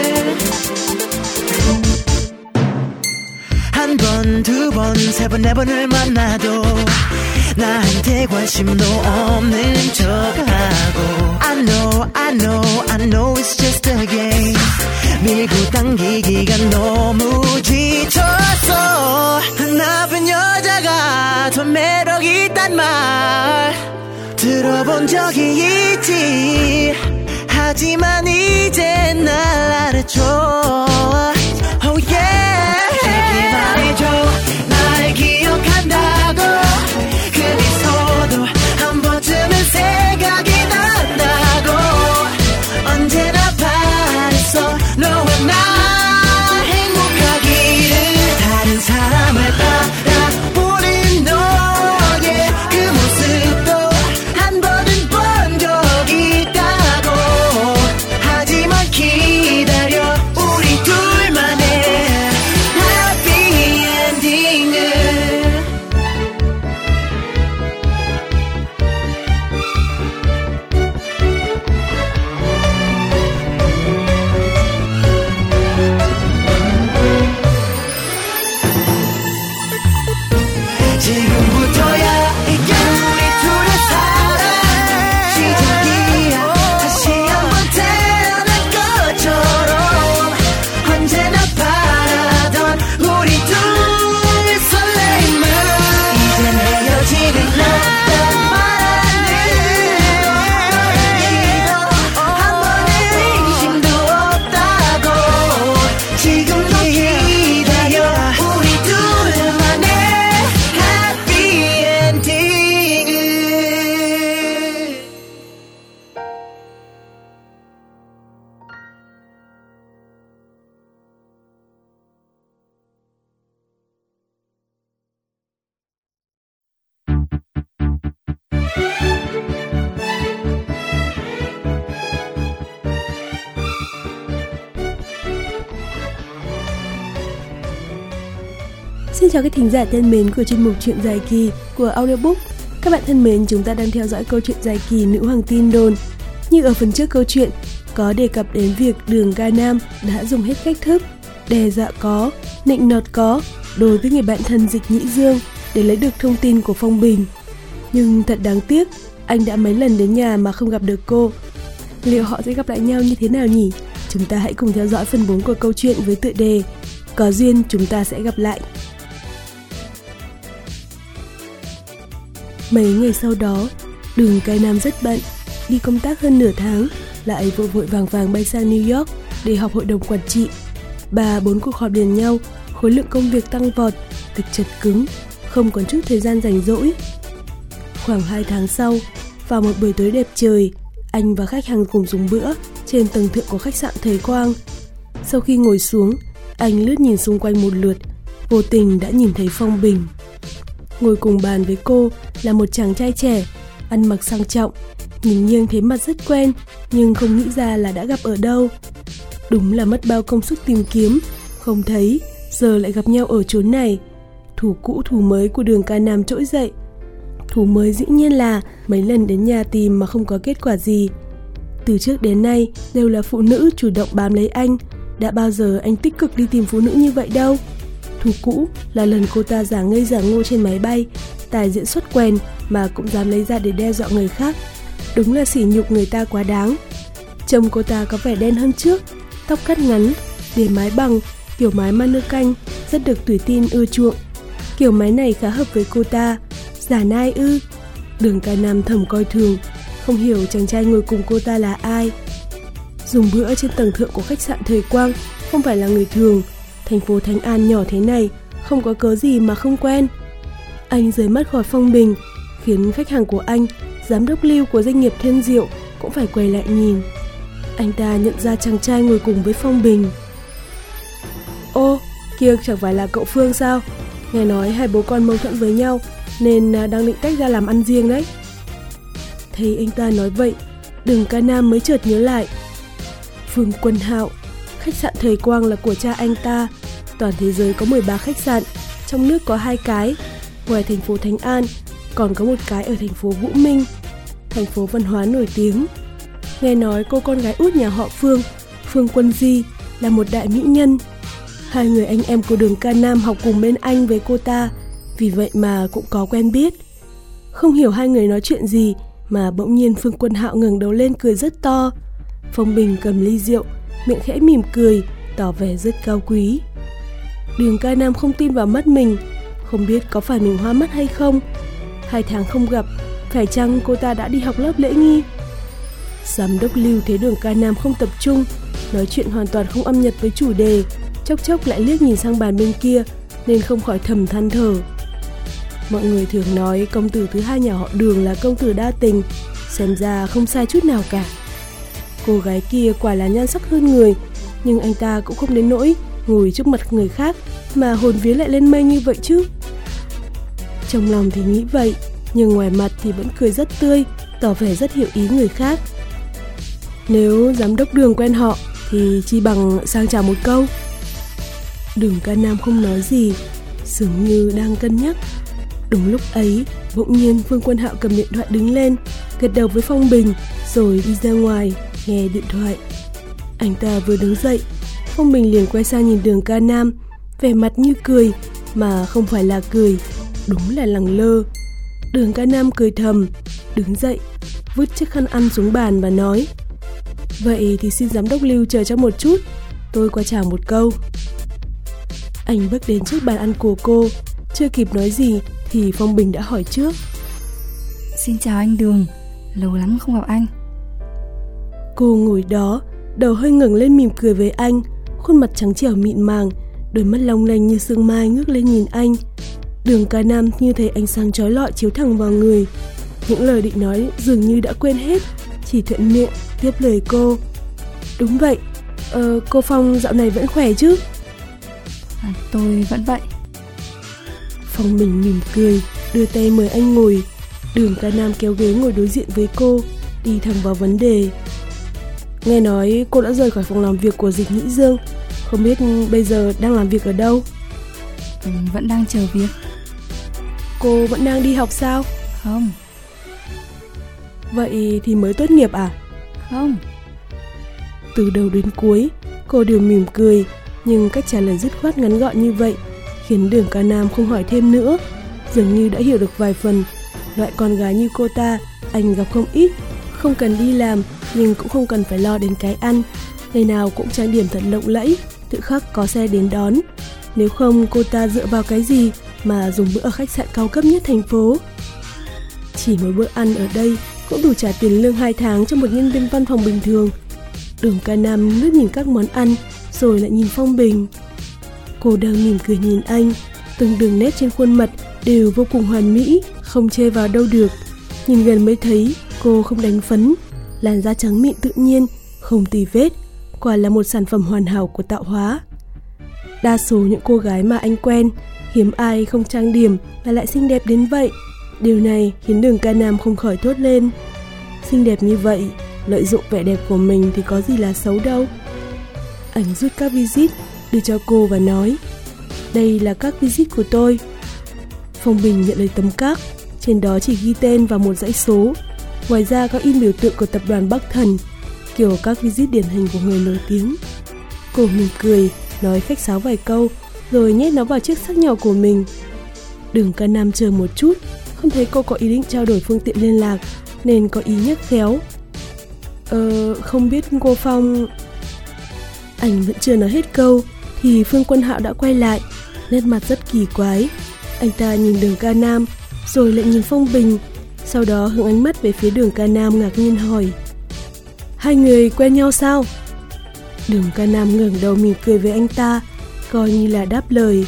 한 번, 두 번, 세 번, 네 번을 만나도 나한테 관심도 없는 척하고 I know, I know, I know it's just a game 밀고 당기기가 너무 지쳤어 나쁜 여자가 더 매력 있단 말 들어본 적이 있지 하지만 이제 날 알아줘 Oh yeah 내게 말해줘 날 기억한다고 그 미소도 한 번쯤은 생각이 난다고 언제나 바랬어 너와 나 행복하기를 다른 사람을 바라보는 너의 그 모습도 한 번은 본 적 있다고 하지만 기다려 우리 둘만의 해피 엔딩을 Xin chào các thính giả thân mến của chuyên mục Chuyện dài kỳ của Audiobook. Các bạn thân mến, chúng ta đang theo dõi câu chuyện dài kỳ Nữ hoàng tin đồn. Như ở phần trước câu chuyện, có đề cập đến việc Đường Ca Nam đã dùng hết cách thức đe dọa có, nịnh nọt có đối với người bạn thân Dịch Nhĩ Dương để lấy được thông tin của Phong Bình. Nhưng thật đáng tiếc, anh đã mấy lần đến nhà mà không gặp được cô. Liệu họ sẽ gặp lại nhau như thế nào nhỉ? Chúng ta hãy cùng theo dõi phần bốn của câu chuyện với tựa đề Có duyên chúng ta sẽ gặp lại. Mấy ngày sau đó, Đường Ca Nam rất bận, đi công tác hơn nửa tháng, lại vội vội vàng vàng bay sang New York để họp hội đồng quản trị. Ba bốn cuộc họp liền nhau, khối lượng công việc tăng vọt, thực chật cứng, không còn chút thời gian rảnh rỗi. Khoảng hai tháng sau, vào một buổi tối đẹp trời, anh và khách hàng cùng dùng bữa trên tầng thượng của khách sạn Thời Quang. Sau khi ngồi xuống, anh lướt nhìn xung quanh một lượt, vô tình đã nhìn thấy Phong Bình. Ngồi cùng bàn với cô là một chàng trai trẻ, ăn mặc sang trọng, nhìn nghiêng thấy mặt rất quen, nhưng không nghĩ ra là đã gặp ở đâu. Đúng là mất bao công sức tìm kiếm, không thấy, giờ lại gặp nhau ở chốn này. Thù cũ thù mới của Đường Ca Nam trỗi dậy. Thù mới dĩ nhiên là mấy lần đến nhà tìm mà không có kết quả gì. Từ trước đến nay đều là phụ nữ chủ động bám lấy anh, đã bao giờ anh tích cực đi tìm phụ nữ như vậy đâu. Thù cũ là lần cô ta giả ngây giả ngô trên máy bay, tài diễn xuất quèn mà cũng dám lấy ra để đe dọa người khác. Đúng là sỉ nhục người ta quá đáng. Trông cô ta có vẻ đen hơn trước, tóc cắt ngắn, để mái bằng, kiểu mái mannequin rất được tuổi teen ưa chuộng. Kiểu mái này khá hợp với cô ta. Giả nai ư? Đường Ca Nam thầm coi thường, không hiểu chàng trai ngồi cùng cô ta là ai. Dùng bữa trên tầng thượng của khách sạn Thời Quang không phải là người thường. Thành phố Thánh An nhỏ thế này, không có cớ gì mà không quen. Anh rời mắt khỏi Phong Bình, khiến khách hàng của anh, giám đốc Lưu của doanh nghiệp Thiên Diệu, cũng phải quay lại nhìn. Anh ta nhận ra chàng trai ngồi cùng với Phong Bình. Ô, kia chẳng phải là cậu Phương sao? Nghe nói hai bố con mâu thuẫn với nhau nên đang định tách ra làm ăn riêng đấy. Thấy anh ta nói vậy, Đường Ca Nam mới chợt nhớ lại. Phương Quân Hạo, khách sạn Thời Quang là của cha anh ta. Toàn thế giới có mười ba khách sạn, trong nước có hai cái. Ngoài thành phố Thánh An, còn có một cái ở thành phố Vũ Minh, thành phố văn hóa nổi tiếng. Nghe nói cô con gái út nhà họ Phương, Phương Quân Di, là một đại mỹ nhân. Hai người anh em của Đường Ca Nam học cùng bên anh với cô ta, vì vậy mà cũng có quen biết. Không hiểu hai người nói chuyện gì mà bỗng nhiên Phương Quân Hạo ngẩng đầu lên cười rất to. Phong Bình cầm ly rượu, miệng khẽ mỉm cười, tỏ vẻ rất cao quý. Đường Ca Nam không tin vào mắt mình, không biết có phải mình hoa mắt hay không. Hai tháng không gặp, phải chăng cô ta đã đi học lớp lễ nghi? Giám đốc Lưu thấy Đường Ca Nam không tập trung, nói chuyện hoàn toàn không âm nhật với chủ đề, chốc chốc lại liếc nhìn sang bàn bên kia, nên không khỏi thầm than thở. Mọi người thường nói công tử thứ hai nhà họ Đường là công tử đa tình, xem ra không sai chút nào cả. Cô gái kia quả là nhan sắc hơn người, nhưng anh ta cũng không đến nỗi ngồi trước mặt người khác mà hồn vía lại lên mây như vậy chứ. Trong lòng thì nghĩ vậy, nhưng ngoài mặt thì vẫn cười rất tươi, tỏ vẻ rất hiểu ý người khác. Nếu giám đốc Đường quen họ thì chi bằng sang chào một câu. Đường Ca Nam không nói gì, dường như đang cân nhắc. Đúng lúc ấy, bỗng nhiên Phương Quân Hạo cầm điện thoại đứng lên, gật đầu với Phong Bình, rồi đi ra ngoài nghe điện thoại. Anh ta vừa đứng dậy, Phong Bình liền quay sang nhìn Đường Ca Nam, vẻ mặt như cười mà không phải là cười, đúng là lẳng lơ. Đường Ca Nam cười thầm, đứng dậy, vứt chiếc khăn ăn xuống bàn và nói: Vậy thì xin giám đốc Lưu chờ cho một chút, tôi qua chào một câu. Anh bước đến trước bàn ăn của cô, chưa kịp nói gì thì Phong Bình đã hỏi trước: Xin chào anh Đường, lâu lắm không gặp anh. Cô ngồi đó, đầu hơi ngẩng lên mỉm cười với anh, khuôn mặt trắng trẻo mịn màng, đôi mắt long lanh như sương mai ngước lên nhìn anh. Đường Ca Nam như thấy ánh sáng chói lọi chiếu thẳng vào người. Những lời định nói dường như đã quên hết, chỉ thuận miệng tiếp lời cô: Đúng vậy, ờ, cô Phong dạo này vẫn khỏe chứ? À, tôi vẫn vậy. Phong Bình mỉm cười, đưa tay mời anh ngồi. Đường Ca Nam kéo ghế ngồi đối diện với cô, đi thẳng vào vấn đề. Nghe nói cô đã rời khỏi phòng làm việc của Dịch Nhĩ Dương, không biết bây giờ đang làm việc ở đâu? ừ, Vẫn đang chờ việc. Cô vẫn đang đi học sao? Không. Vậy thì mới tốt nghiệp à? Không. Từ đầu đến cuối, cô đều mỉm cười, nhưng cách trả lời dứt khoát ngắn gọn như vậy khiến Đường Ca Nam không hỏi thêm nữa. Dường như đã hiểu được vài phần, loại con gái như cô ta anh gặp không ít, không cần đi làm nhưng cũng không cần phải lo đến cái ăn, ngày nào cũng trang điểm thật lộng lẫy, tự khắc có xe đến đón. Nếu không cô ta dựa vào cái gì mà dùng bữa ở khách sạn cao cấp nhất thành phố? Chỉ một bữa ăn ở đây cũng đủ trả tiền lương hai tháng cho một nhân viên văn phòng bình thường. Đường Ca Nam lướt nhìn các món ăn rồi lại nhìn Phong Bình. Cô đang mỉm cười nhìn anh, từng đường nét trên khuôn mặt đều vô cùng hoàn mỹ, không chê vào đâu được. Nhìn gần mới thấy cô không đánh phấn, làn da trắng mịn tự nhiên, không tì vết, quả là một sản phẩm hoàn hảo của tạo hóa. Đa số những cô gái mà anh quen, hiếm ai không trang điểm và lại xinh đẹp đến vậy. Điều này khiến Đường Ca Nam không khỏi thốt lên. Xinh đẹp như vậy, lợi dụng vẻ đẹp của mình thì có gì là xấu đâu. Anh rút các visit đưa cho cô và nói: đây là các visit của tôi. Phong Bình nhận lấy tấm các, trên đó chỉ ghi tên và một dãy số. Ngoài ra có in biểu tượng của tập đoàn Bắc Thần, kiểu các visit điển hình của người nổi tiếng. Cô mỉm cười, nói khách sáo vài câu, rồi nhét nó vào chiếc xách nhỏ của mình. Đường Ca Nam chờ một chút, không thấy cô có ý định trao đổi phương tiện liên lạc, nên có ý nhắc khéo. Ờ, không biết cô Phong... Anh vẫn chưa nói hết câu, thì Phương Quân Hạo đã quay lại, nét mặt rất kỳ quái. Anh ta nhìn Đường Ca Nam, rồi lại nhìn Phong Bình, sau đó hướng ánh mắt về phía Đường Ca Nam ngạc nhiên hỏi: hai người quen nhau sao? Đường Ca Nam ngẩng đầu mỉm cười với anh ta, coi như là đáp lời: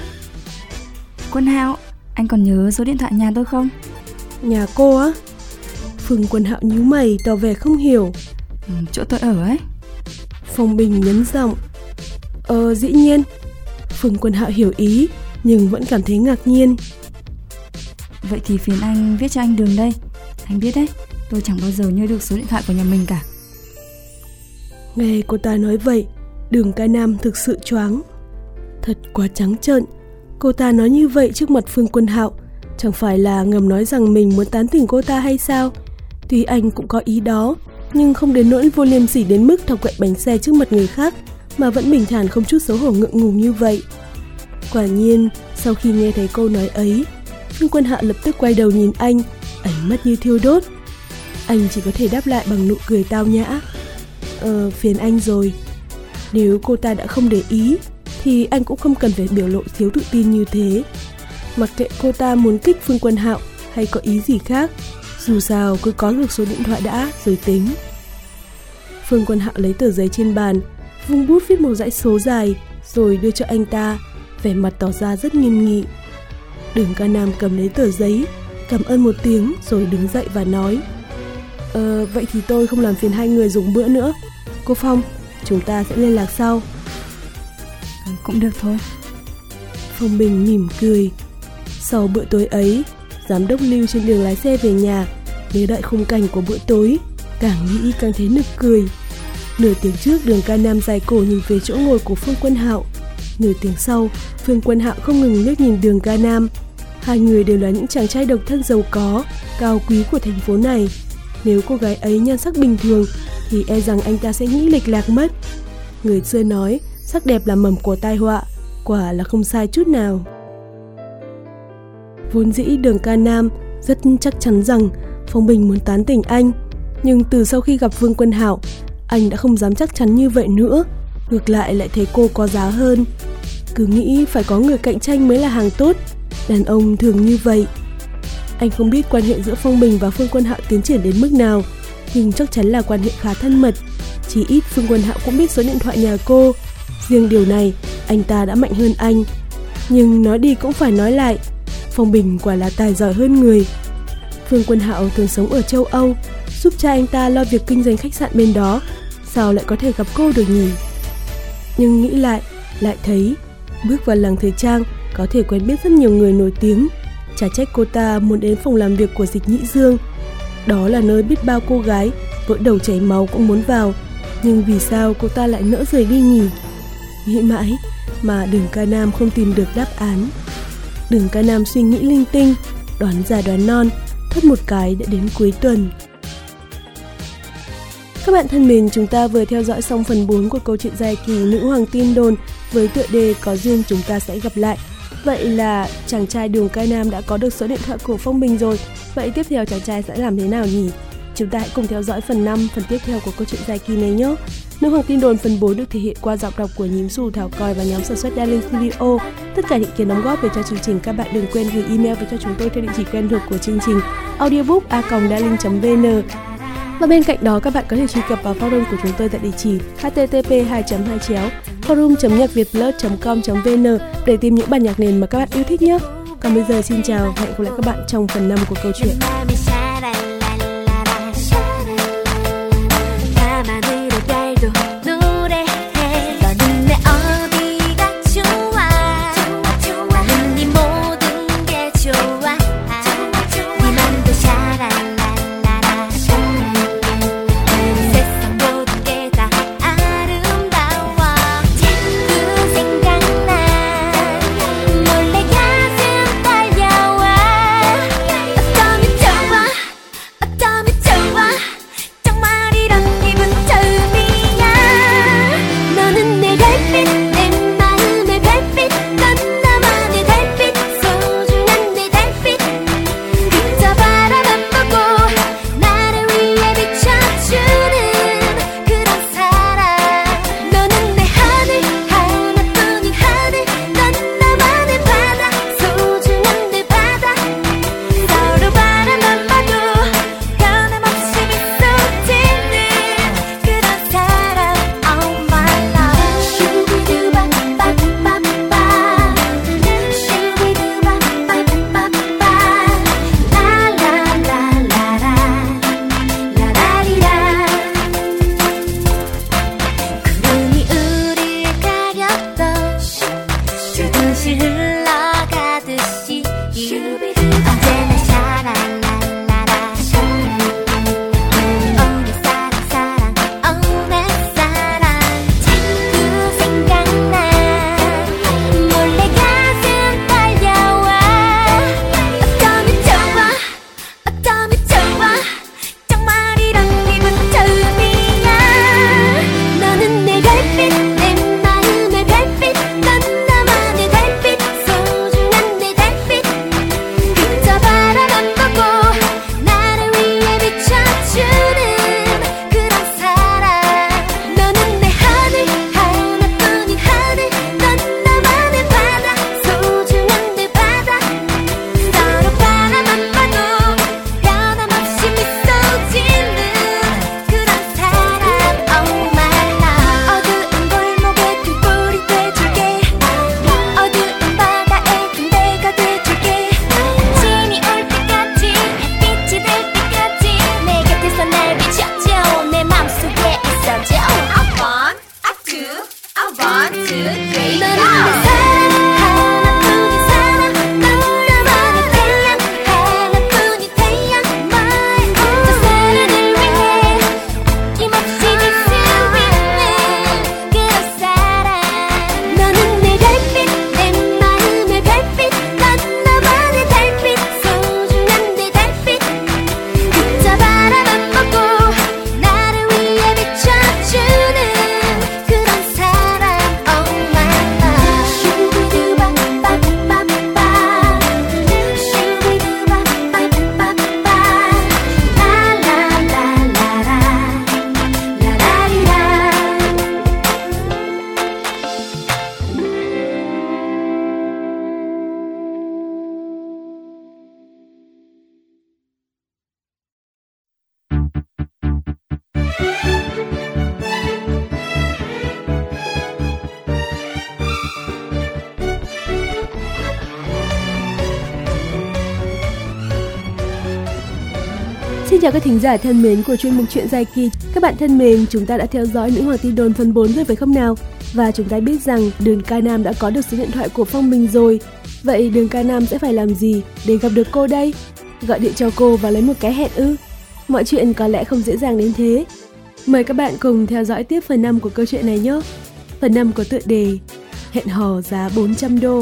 Quân Hạo, anh còn nhớ số điện thoại nhà tôi không? Nhà cô á? Phương Quân Hạo nhíu mày tỏ vẻ không hiểu. ừ, Chỗ tôi ở ấy. Phong Bình nhấn giọng: Ờ dĩ nhiên. Phương Quân Hạo hiểu ý, nhưng vẫn cảm thấy ngạc nhiên. Vậy thì phiền anh viết cho anh đường đây. Anh biết đấy, tôi chẳng bao giờ nhớ được số điện thoại của nhà mình cả. Nghe cô ta nói vậy, Đường Ca Nam thực sự choáng. Thật quá trắng trợn, cô ta nói như vậy trước mặt Phương Quân Hạo, chẳng phải là ngầm nói rằng mình muốn tán tỉnh cô ta hay sao? Tuy anh cũng có ý đó, nhưng không đến nỗi vô liêm sỉ đến mức thọc gậy bánh xe trước mặt người khác, mà vẫn bình thản không chút xấu hổ ngượng ngùng như vậy. Quả nhiên, sau khi nghe thấy câu nói ấy, Phương Quân Hạo lập tức quay đầu nhìn anh, ánh mắt như thiêu đốt. Anh chỉ có thể đáp lại bằng nụ cười tao nhã: Ờ, phiền anh rồi. Nếu cô ta đã không để ý, thì anh cũng không cần phải biểu lộ thiếu tự tin như thế. Mặc kệ cô ta muốn kích Phương Quân Hạo hay có ý gì khác, dù sao cứ có được số điện thoại đã rồi tính. Phương Quân Hạo lấy tờ giấy trên bàn, vung bút viết một dãy số dài, rồi đưa cho anh ta, vẻ mặt tỏ ra rất nghiêm nghị. Đường Ca Nam cầm lấy tờ giấy, cảm ơn một tiếng rồi đứng dậy và nói: Ờ, vậy thì tôi không làm phiền hai người dùng bữa nữa. Cô Phong, chúng ta sẽ liên lạc sau. ừ, Cũng được thôi. Phong Bình mỉm cười. Sau bữa tối ấy, giám đốc Lưu trên đường lái xe về nhà, nhớ đợi khung cảnh của bữa tối, càng nghĩ càng thấy nực cười. Nửa tiếng trước, Đường Ca Nam dài cổ nhìn về chỗ ngồi của Phương Quân Hạo. Nửa tiếng sau, Phương Quân Hạo không ngừng liếc nhìn Đường Ca Nam. Hai người đều là những chàng trai độc thân giàu có, cao quý của thành phố này. Nếu cô gái ấy nhan sắc bình thường thì e rằng anh ta sẽ nghĩ lệch lạc mất. Người xưa nói sắc đẹp là mầm của tai họa, quả là không sai chút nào. Vốn dĩ Đường Ca Nam rất chắc chắn rằng Phong Bình muốn tán tỉnh anh, nhưng từ sau khi gặp Phương Quân Hạo, anh đã không dám chắc chắn như vậy nữa. Ngược lại lại thấy cô có giá hơn. Cứ nghĩ phải có người cạnh tranh mới là hàng tốt. Đàn ông thường như vậy. Anh không biết quan hệ giữa Phong Bình và Phương Quân Hạo tiến triển đến mức nào, nhưng chắc chắn là quan hệ khá thân mật. Chỉ ít Phương Quân Hạo cũng biết số điện thoại nhà cô. Riêng điều này, anh ta đã mạnh hơn anh. Nhưng nói đi cũng phải nói lại, Phong Bình quả là tài giỏi hơn người. Phương Quân Hạo thường sống ở châu Âu, giúp cha anh ta lo việc kinh doanh khách sạn bên đó, sao lại có thể gặp cô được nhỉ? Nhưng nghĩ lại, lại thấy bước vào làng thời trang có thể quen biết rất nhiều người nổi tiếng. Chả trách cô ta muốn đến phòng làm việc của Dịch Nhĩ Dương. Đó là nơi biết bao cô gái vỡ đầu chảy máu cũng muốn vào. Nhưng vì sao cô ta lại nỡ rời đi nhỉ? nghĩ mãi mà Đường Ca Nam không tìm được đáp án. Đường Ca Nam suy nghĩ linh tinh, đoán già đoán non, thoát một cái đã đến cuối tuần. Các bạn thân mến, chúng ta vừa theo dõi xong phần bốn của câu chuyện dài kỳ Nữ Hoàng Tin Đồn với tựa đề Có duyên chúng ta sẽ gặp lại. Vậy là chàng trai Đường Ca Nam đã có được số điện thoại của Phong Bình rồi. Vậy tiếp theo chàng trai sẽ làm thế nào nhỉ? Chúng ta hãy cùng theo dõi phần năm, phần tiếp theo của câu chuyện dài kỳ này nhé. Nữ Hoàng Tin Đồn phần bốn được thể hiện qua giọng đọc của Nhím Xù, Thảo Còi và nhóm sản xuất Darling Studio. Tất cả những kiến đóng góp về cho chương trình các bạn đừng quên gửi email về cho chúng tôi theo địa chỉ quen thuộc của chương trình audiobook a còng darling chấm vn. Và bên cạnh đó các bạn có thể truy cập vào forum của chúng tôi tại địa chỉ h t t p hai chấm hai chéo forum chấm nhạc việt plus chấm com chấm vn để tìm những bản nhạc nền mà các bạn yêu thích nhé. Còn bây giờ xin chào và hẹn gặp lại các bạn trong phần năm của câu chuyện. Xin chào các thính giả thân mến của chuyên mục Chuyện Dài Kỳ. Các bạn thân mến, chúng ta đã theo dõi Nữ Hoàng Tin Đồn phần bốn rồi phải không nào? Và chúng ta biết rằng Đường Ca Nam đã có được số điện thoại của Phong Bình rồi. Vậy Đường Ca Nam sẽ phải làm gì để gặp được cô đây? Gọi điện cho cô và lấy một cái hẹn ư? Mọi chuyện có lẽ không dễ dàng đến thế. Mời các bạn cùng theo dõi tiếp phần năm của câu chuyện này nhé. Phần năm có tựa đề hẹn hò giá bốn trăm đô.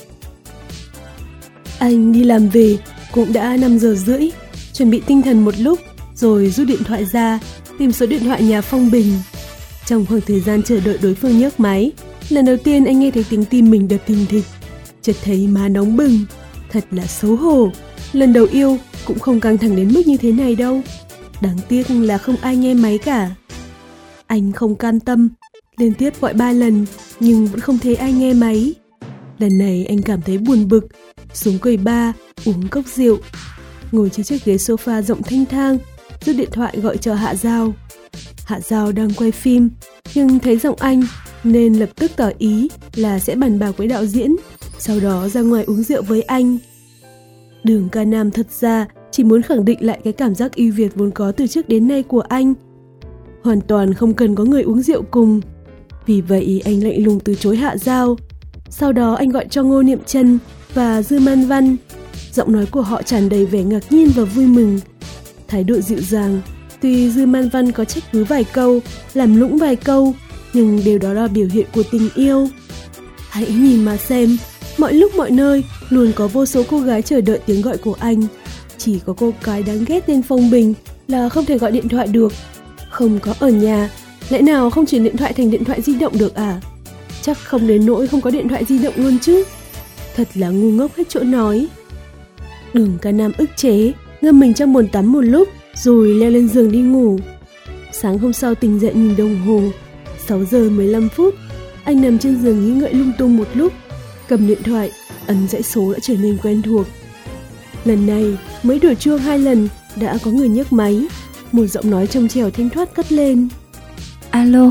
Anh đi làm về cũng đã năm giờ rưỡi, chuẩn bị tinh thần một lúc rồi rút điện thoại ra, tìm số điện thoại nhà Phong Bình. Trong khoảng thời gian chờ đợi đối phương nhấc máy, lần đầu tiên anh nghe thấy tiếng tim mình đập thình thịch. Chợt thấy má nóng bừng, thật là xấu hổ. Lần đầu yêu cũng không căng thẳng đến mức như thế này đâu. Đáng tiếc là không ai nghe máy cả. Anh không can tâm, liên tiếp gọi ba lần nhưng vẫn không thấy ai nghe máy. Lần này anh cảm thấy buồn bực, xuống quầy bar uống cốc rượu, ngồi trên chiếc ghế sofa rộng thanh thang, rút điện thoại gọi cho Hạ Giao. Hạ Giao đang quay phim nhưng thấy giọng anh nên lập tức tỏ ý là sẽ bàn bạc với đạo diễn, sau đó ra ngoài uống rượu với anh. Đường Ca Nam thật ra chỉ muốn khẳng định lại cái cảm giác ưu việt vốn có từ trước đến nay của anh. Hoàn toàn không cần có người uống rượu cùng. Vì vậy anh lạnh lùng từ chối Hạ Giao. Sau đó anh gọi cho Ngô Niệm Trân và Dư Man Văn. Giọng nói của họ tràn đầy vẻ ngạc nhiên và vui mừng. Thái độ dịu dàng. Tuy Dư Man Văn có trách cứ vài câu, làm lũng vài câu, nhưng điều đó là biểu hiện của tình yêu. Hãy nhìn mà xem, mọi lúc mọi nơi luôn có vô số cô gái chờ đợi tiếng gọi của anh. Chỉ có cô gái đáng ghét tên Phong Bình là không thể gọi điện thoại được. Không có ở nhà, lẽ nào không chuyển điện thoại thành điện thoại di động được à? Chắc không đến nỗi không có điện thoại di động luôn chứ. Thật là ngu ngốc hết chỗ nói. Đường Ca Nam ức chế, ngâm mình trong bồn tắm một lúc rồi leo lên giường đi ngủ. Sáng hôm sau tỉnh dậy nhìn đồng hồ, sáu giờ mười lăm phút. Anh nằm trên giường nghĩ ngợi lung tung một lúc, cầm điện thoại, ấn dãy số đã trở nên quen thuộc. Lần này mới đổ chuông hai lần đã có người nhấc máy. Một giọng nói trong trẻo thanh thoát cất lên. Alo.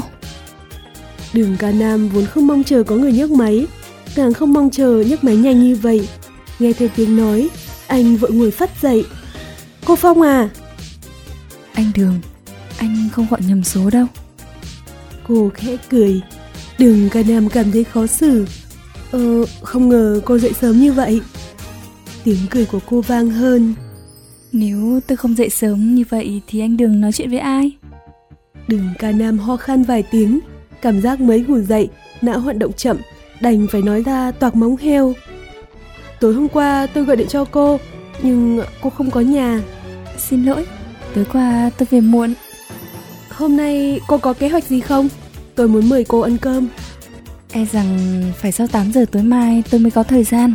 Đường Ca Nam vốn không mong chờ có người nhấc máy, càng không mong chờ nhấc máy nhanh như vậy. Nghe thấy tiếng nói, anh vội ngồi phắt dậy. Cô Phong à? Anh Đường, anh không gọi nhầm số đâu. Cô khẽ cười. Đường Ca Nam cảm thấy khó xử. Ờ, không ngờ cô dậy sớm như vậy. Tiếng cười của cô vang hơn. Nếu tôi không dậy sớm như vậy thì anh Đường nói chuyện với ai? Đường Ca Nam ho khan vài tiếng, cảm giác mới ngủ dậy, não hoạt động chậm, đành phải nói ra toạc móng heo. Tối hôm qua tôi gọi điện cho cô, nhưng cô không có nhà. Xin lỗi, tối qua tôi về muộn. Hôm nay cô có kế hoạch gì không? Tôi muốn mời cô ăn cơm. E rằng phải sau tám giờ tối mai tôi mới có thời gian.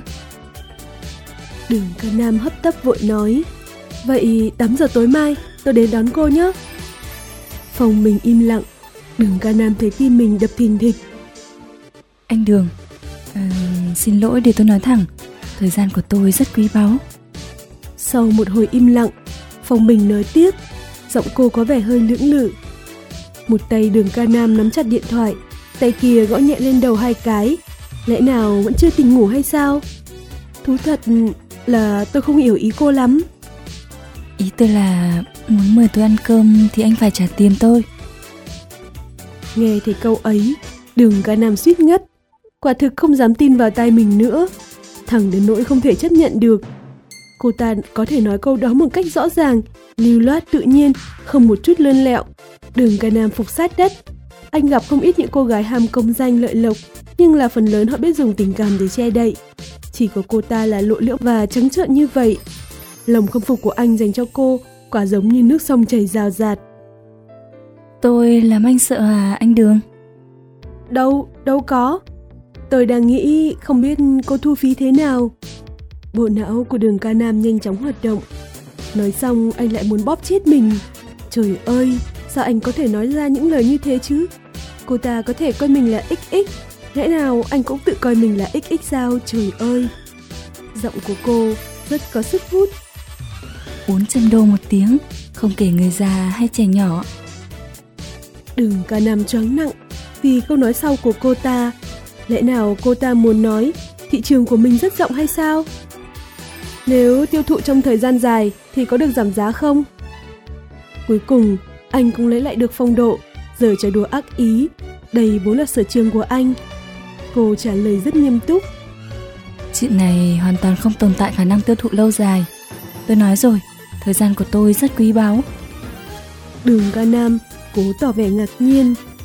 Đường Ca Nam hấp tấp vội nói. Vậy tám giờ tối mai tôi đến đón cô nhé. Phòng mình im lặng. Đường Ca Nam thấy tim mình đập thình thịch. Anh Đường, à, xin lỗi để tôi nói thẳng, thời gian của tôi rất quý báu. Sau một hồi im lặng, Phong Bình nói tiếp. Giọng cô có vẻ hơi lưỡng lự. Một tay Đường Ca Nam nắm chặt điện thoại, tay kia gõ nhẹ lên đầu hai cái. Lẽ nào vẫn chưa tỉnh ngủ hay sao? Thú thật là tôi không hiểu ý cô lắm. Ý tôi là muốn mời tôi ăn cơm thì anh phải trả tiền tôi. Nghe thấy câu ấy, Đường Ca Nam suýt ngất. Quả thực không dám tin vào tai mình nữa. Thẳng đến nỗi không thể chấp nhận được. Cô ta có thể nói câu đó một cách rõ ràng, lưu loát tự nhiên, không một chút lươn lẹo. Đường Ca Nam phục sát đất. Anh gặp không ít những cô gái ham công danh lợi lộc, nhưng là phần lớn họ biết dùng tình cảm để che đậy. Chỉ có cô ta là lộ liễu và trắng trợn như vậy. Lòng khâm phục của anh dành cho cô quả giống như nước sông chảy rào rạt. Tôi làm anh sợ à anh Đường? Đâu, đâu có. Tôi đang nghĩ không biết cô thu phí thế nào. Bộ não của Đường Ca Nam nhanh chóng hoạt động. Nói xong anh lại muốn bóp chết mình. Trời ơi, sao anh có thể nói ra những lời như thế chứ? Cô ta có thể coi mình là ích ích, lẽ nào anh cũng tự coi mình là ích ích sao? Trời ơi. Giọng của cô rất có sức hút. bốn trăm đô một tiếng, không kể người già hay trẻ nhỏ. Đường Ca Nam choáng nặng vì câu nói sau của cô ta. Lẽ nào cô ta muốn nói thị trường của mình rất rộng hay sao? Nếu tiêu thụ trong thời gian dài thì có được giảm giá không? Cuối cùng anh cũng lấy lại được phong độ, giờ trò đùa ác ý. Đây vốn là sở trường của anh. Cô trả lời rất nghiêm túc. Chuyện này hoàn toàn không tồn tại khả năng tiêu thụ lâu dài. Tôi nói rồi, thời gian của tôi rất quý báu. Đường Ca Nam cố tỏ vẻ ngạc nhiên.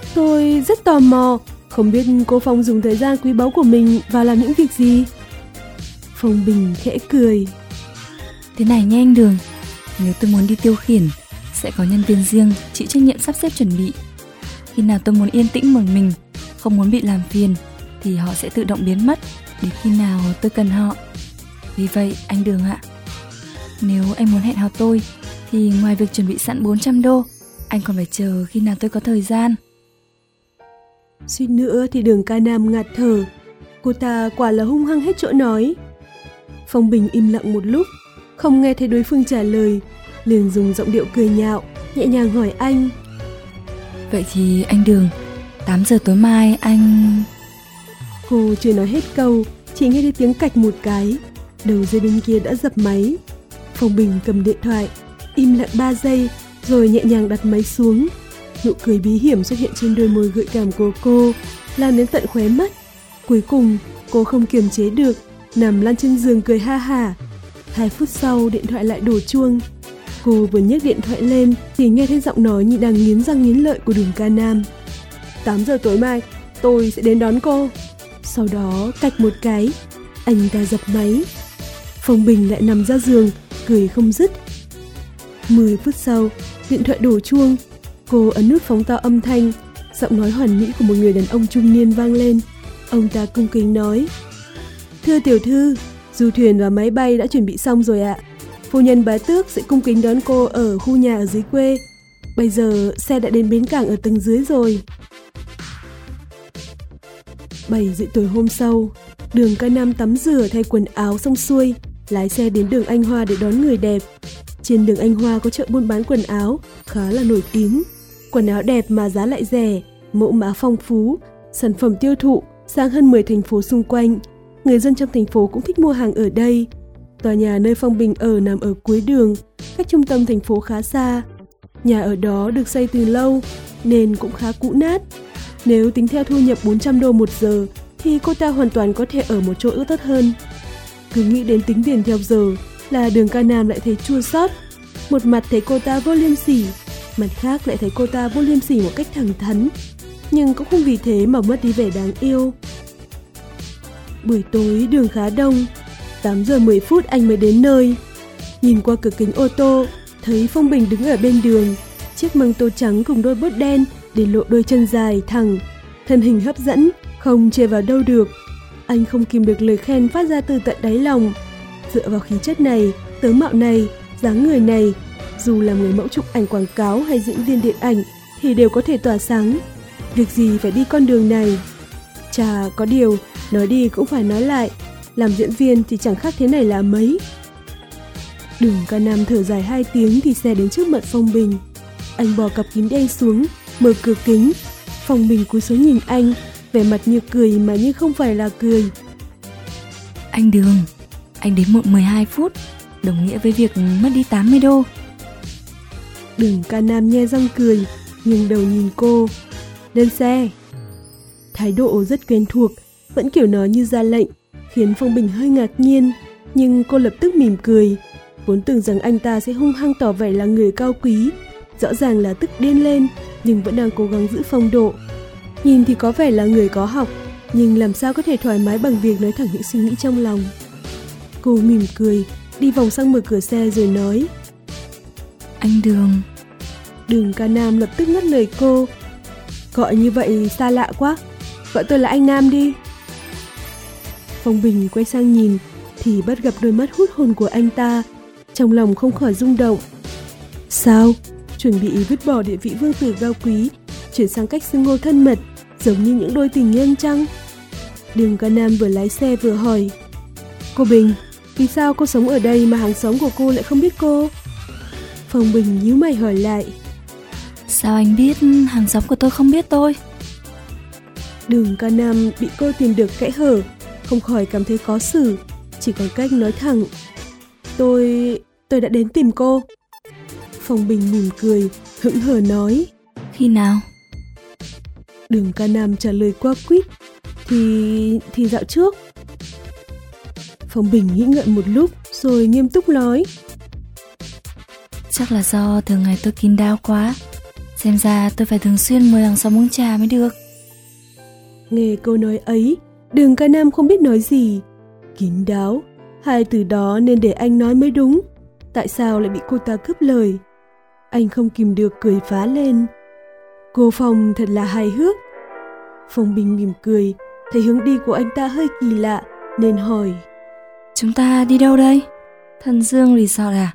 Tôi rất tò mò, không biết cô Phong dùng thời gian quý báu của mình vào làm những việc gì? Phong Bình khẽ cười. Thế này nha anh Đường, nếu tôi muốn đi tiêu khiển, sẽ có nhân viên riêng chịu trách nhiệm sắp xếp chuẩn bị. Khi nào tôi muốn yên tĩnh một mình, không muốn bị làm phiền, thì họ sẽ tự động biến mất đến khi nào tôi cần họ. Vì vậy anh Đường ạ, nếu anh muốn hẹn hò tôi, thì ngoài việc chuẩn bị sẵn bốn trăm đô, anh còn phải chờ khi nào tôi có thời gian. Suýt nữa thì Đường Ca Nam ngạt thở. Cô ta quả là hung hăng hết chỗ nói. Phong Bình im lặng một lúc, không nghe thấy đối phương trả lời, liền dùng giọng điệu cười nhạo, nhẹ nhàng hỏi anh. Vậy thì anh Đường, tám giờ tối mai anh... Cô chưa nói hết câu, chỉ nghe thấy tiếng cạch một cái. Đầu dây bên kia đã dập máy. Phong Bình cầm điện thoại, im lặng ba giây, rồi nhẹ nhàng đặt máy xuống. Nụ cười bí hiểm xuất hiện trên đôi môi gợi cảm của cô, lan đến tận khóe mắt. Cuối cùng, cô không kiềm chế được, nằm lăn trên giường cười ha hả. Hai phút sau, điện thoại lại đổ chuông. Cô vừa nhấc điện thoại lên thì nghe thấy giọng nói như đang nghiến răng nghiến lợi của Đường Ca Nam. tám giờ tối mai, tôi sẽ đến đón cô. Sau đó, cạch một cái, anh ta dập máy. Phong Bình lại nằm ra giường, cười không dứt. Mười phút sau, điện thoại đổ chuông. Cô ấn nút phóng to âm thanh, giọng nói hoàn mỹ của một người đàn ông trung niên vang lên. Ông ta cung kính nói: Thưa tiểu thư, du thuyền và máy bay đã chuẩn bị xong rồi ạ. Phu nhân Bá Tước sẽ cung kính đón cô ở khu nhà ở dưới quê. Bây giờ xe đã đến bến cảng ở tầng dưới rồi. bảy giờ tối hôm sau, Đường Ca Nam tắm rửa thay quần áo xong xuôi, lái xe đến đường Anh Hoa để đón người đẹp. Trên đường Anh Hoa có chợ buôn bán quần áo khá là nổi tiếng. Quần áo đẹp mà giá lại rẻ, mẫu mã phong phú, sản phẩm tiêu thụ sang hơn mười thành phố xung quanh. Người dân trong thành phố cũng thích mua hàng ở đây. Tòa nhà nơi Phong Bình ở nằm ở cuối đường, cách trung tâm thành phố khá xa. Nhà ở đó được xây từ lâu nên cũng khá cũ nát. Nếu tính theo thu nhập bốn trăm đô một giờ thì cô ta hoàn toàn có thể ở một chỗ ưa tốt hơn. Cứ nghĩ đến tính tiền theo giờ là Đường Ca Nam lại thấy chua xót. Một mặt thấy cô ta vô liêm sỉ, mặt khác lại thấy cô ta vô liêm sỉ một cách thẳng thắn, nhưng cũng không vì thế mà mất đi vẻ đáng yêu. Buổi tối đường khá đông, tám giờ mười phút anh mới đến nơi. Nhìn qua cửa kính ô tô, thấy Phong Bình đứng ở bên đường, chiếc măng tô trắng cùng đôi bốt đen để lộ đôi chân dài thẳng, thân hình hấp dẫn, không chê vào đâu được. Anh không kìm được lời khen phát ra từ tận đáy lòng. Dựa vào khí chất này, tướng mạo này, dáng người này, dù là người mẫu chụp ảnh quảng cáo hay diễn viên điện ảnh thì đều có thể tỏa sáng. Việc gì phải đi con đường này? Chà, có điều, nói đi cũng phải nói lại, làm diễn viên thì chẳng khác thế này là mấy. Đường Ca Nam thở dài hai tiếng thì xe đến trước mặt Phong Bình. Anh bỏ cặp kính đen xuống, mở cửa kính. Phong Bình cúi xuống nhìn anh, vẻ mặt như cười mà như không phải là cười. Anh Đường, anh đến muộn mười hai phút, đồng nghĩa với việc mất đi tám mươi đô. Đường Ca Nam nhe răng cười, nghiêng đầu nhìn cô. Lên xe. Thái độ rất quen thuộc, vẫn kiểu nói như ra lệnh, khiến Phong Bình hơi ngạc nhiên, nhưng cô lập tức mỉm cười. Vốn tưởng rằng anh ta sẽ hung hăng tỏ vẻ là người cao quý, rõ ràng là tức điên lên, nhưng vẫn đang cố gắng giữ phong độ. Nhìn thì có vẻ là người có học, nhưng làm sao có thể thoải mái bằng việc nói thẳng những suy nghĩ trong lòng. Cô mỉm cười, đi vòng sang mở cửa xe rồi nói: Anh Đường. Đường Ca Nam lập tức ngắt lời cô. Gọi như vậy xa lạ quá, gọi tôi là anh Nam đi. Phong Bình quay sang nhìn thì bắt gặp đôi mắt hút hồn của anh ta, trong lòng không khỏi rung động. Sao? Chuẩn bị vứt bỏ địa vị vương tử cao quý, chuyển sang cách xưng hô thân mật, giống như những đôi tình nhân chăng? Đường Ca Nam vừa lái xe vừa hỏi: Cô Bình, vì sao cô sống ở đây mà hàng xóm của cô lại không biết cô? Phong Bình nhíu mày hỏi lại: Sao anh biết hàng xóm của tôi không biết tôi? Đường Ca Nam bị cô tìm được kẽ hở, không khỏi cảm thấy khó xử, chỉ còn cách nói thẳng: Tôi... tôi đã đến tìm cô. Phong Bình mỉm cười, hững hờ nói: Khi nào? Đường Ca Nam trả lời qua quýt: Thì... thì dạo trước. Phong Bình nghĩ ngợi một lúc rồi nghiêm túc nói: Chắc là do thường ngày tôi kín đáo quá, Xem ra tôi phải thường xuyên mời hàng xóm uống trà mới được. Nghe câu nói ấy, Đường Ca Nam không biết nói gì. Kín đáo, hai từ đó nên để anh nói mới đúng. Tại sao lại bị cô ta cướp lời? Anh không kìm được cười phá lên. Cô Phong thật là hài hước. Phong Bình mỉm cười, thấy hướng đi của anh ta hơi kỳ lạ nên hỏi: Chúng ta đi đâu đây? Thần Dương Resort à?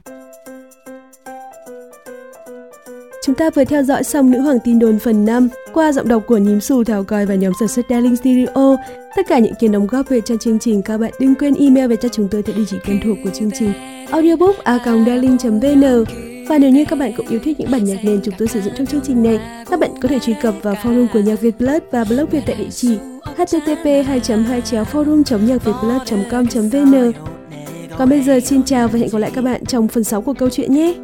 Chúng ta vừa theo dõi xong Nữ Hoàng Tin Đồn phần năm qua giọng đọc của Nhím Xù, Thảo Còi và nhóm sản xuất Darling Stereo. Tất cả những kiến đóng góp về cho chương trình, các bạn đừng quên email về cho chúng tôi theo địa chỉ quen thuộc của chương trình audiobook a còng darling chấm vn. Và nếu như các bạn cũng yêu thích những bản nhạc nền chúng tôi sử dụng trong chương trình này, các bạn có thể truy cập vào forum của Nhạc Việt Plus và blog Việt tại địa chỉ h t t p hai chấm hai chéo forum chấm nhạc việt plus chấm com chấm vn. Còn bây giờ xin chào và hẹn gặp lại các bạn trong phần sáu của câu chuyện nhé.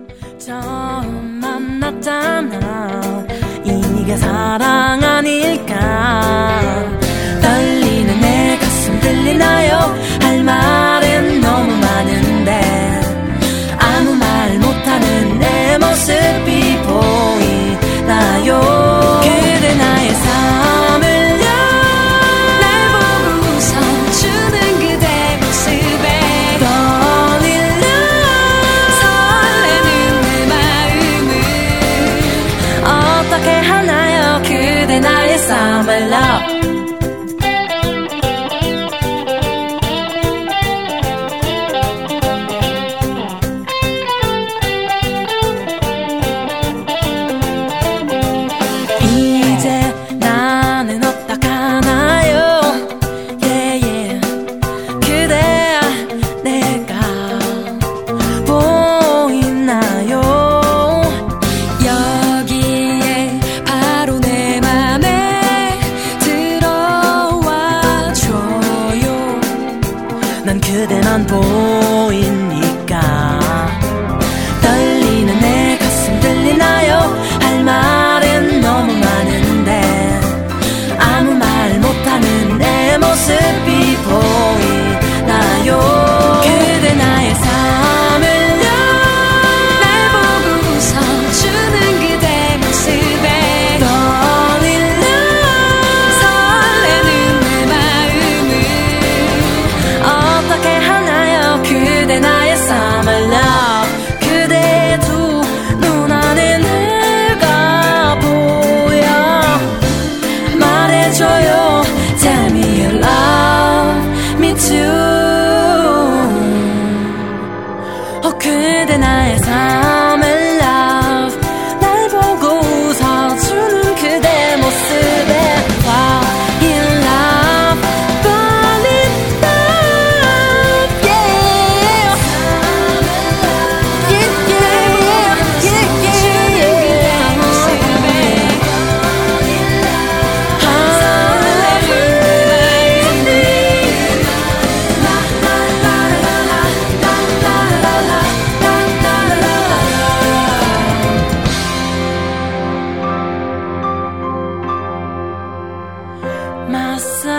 이게 사랑 아닐까 떨리는 내 가슴 들리나요 할 말은 너무 많은데 아무 말 못하는 내 모습이 보이나요 그대 나의 삶을요 날 보고 웃어주는 그대 모습에 떠올려 설레는 내 마음을 어떻게 하나요 그대 나의 summer love 이제 나는 어떡하나요 yeah, yeah. 그대야 내가 보이나요 여기에 바로 내 맘에 들어와줘요 난 그대만 보이니까 떨리는 내 가슴 들리나요 할 말은 너무 많은데 아무 말 못하는 내 모습이 보이나요 그대 나의 삶을요 날 보고 웃어주는 그대 모습에 떠올려 설레는 내 마음을 어떻게 하나요 그대 나의 summer love 그대 두 눈안에 내가 보여 말해줘요 Tell me you love me too 어 그대 나의 summer love 날 보고 웃어주는 그대 모습에 fall in love fall in love yeah yeah yeah yeah yeah My son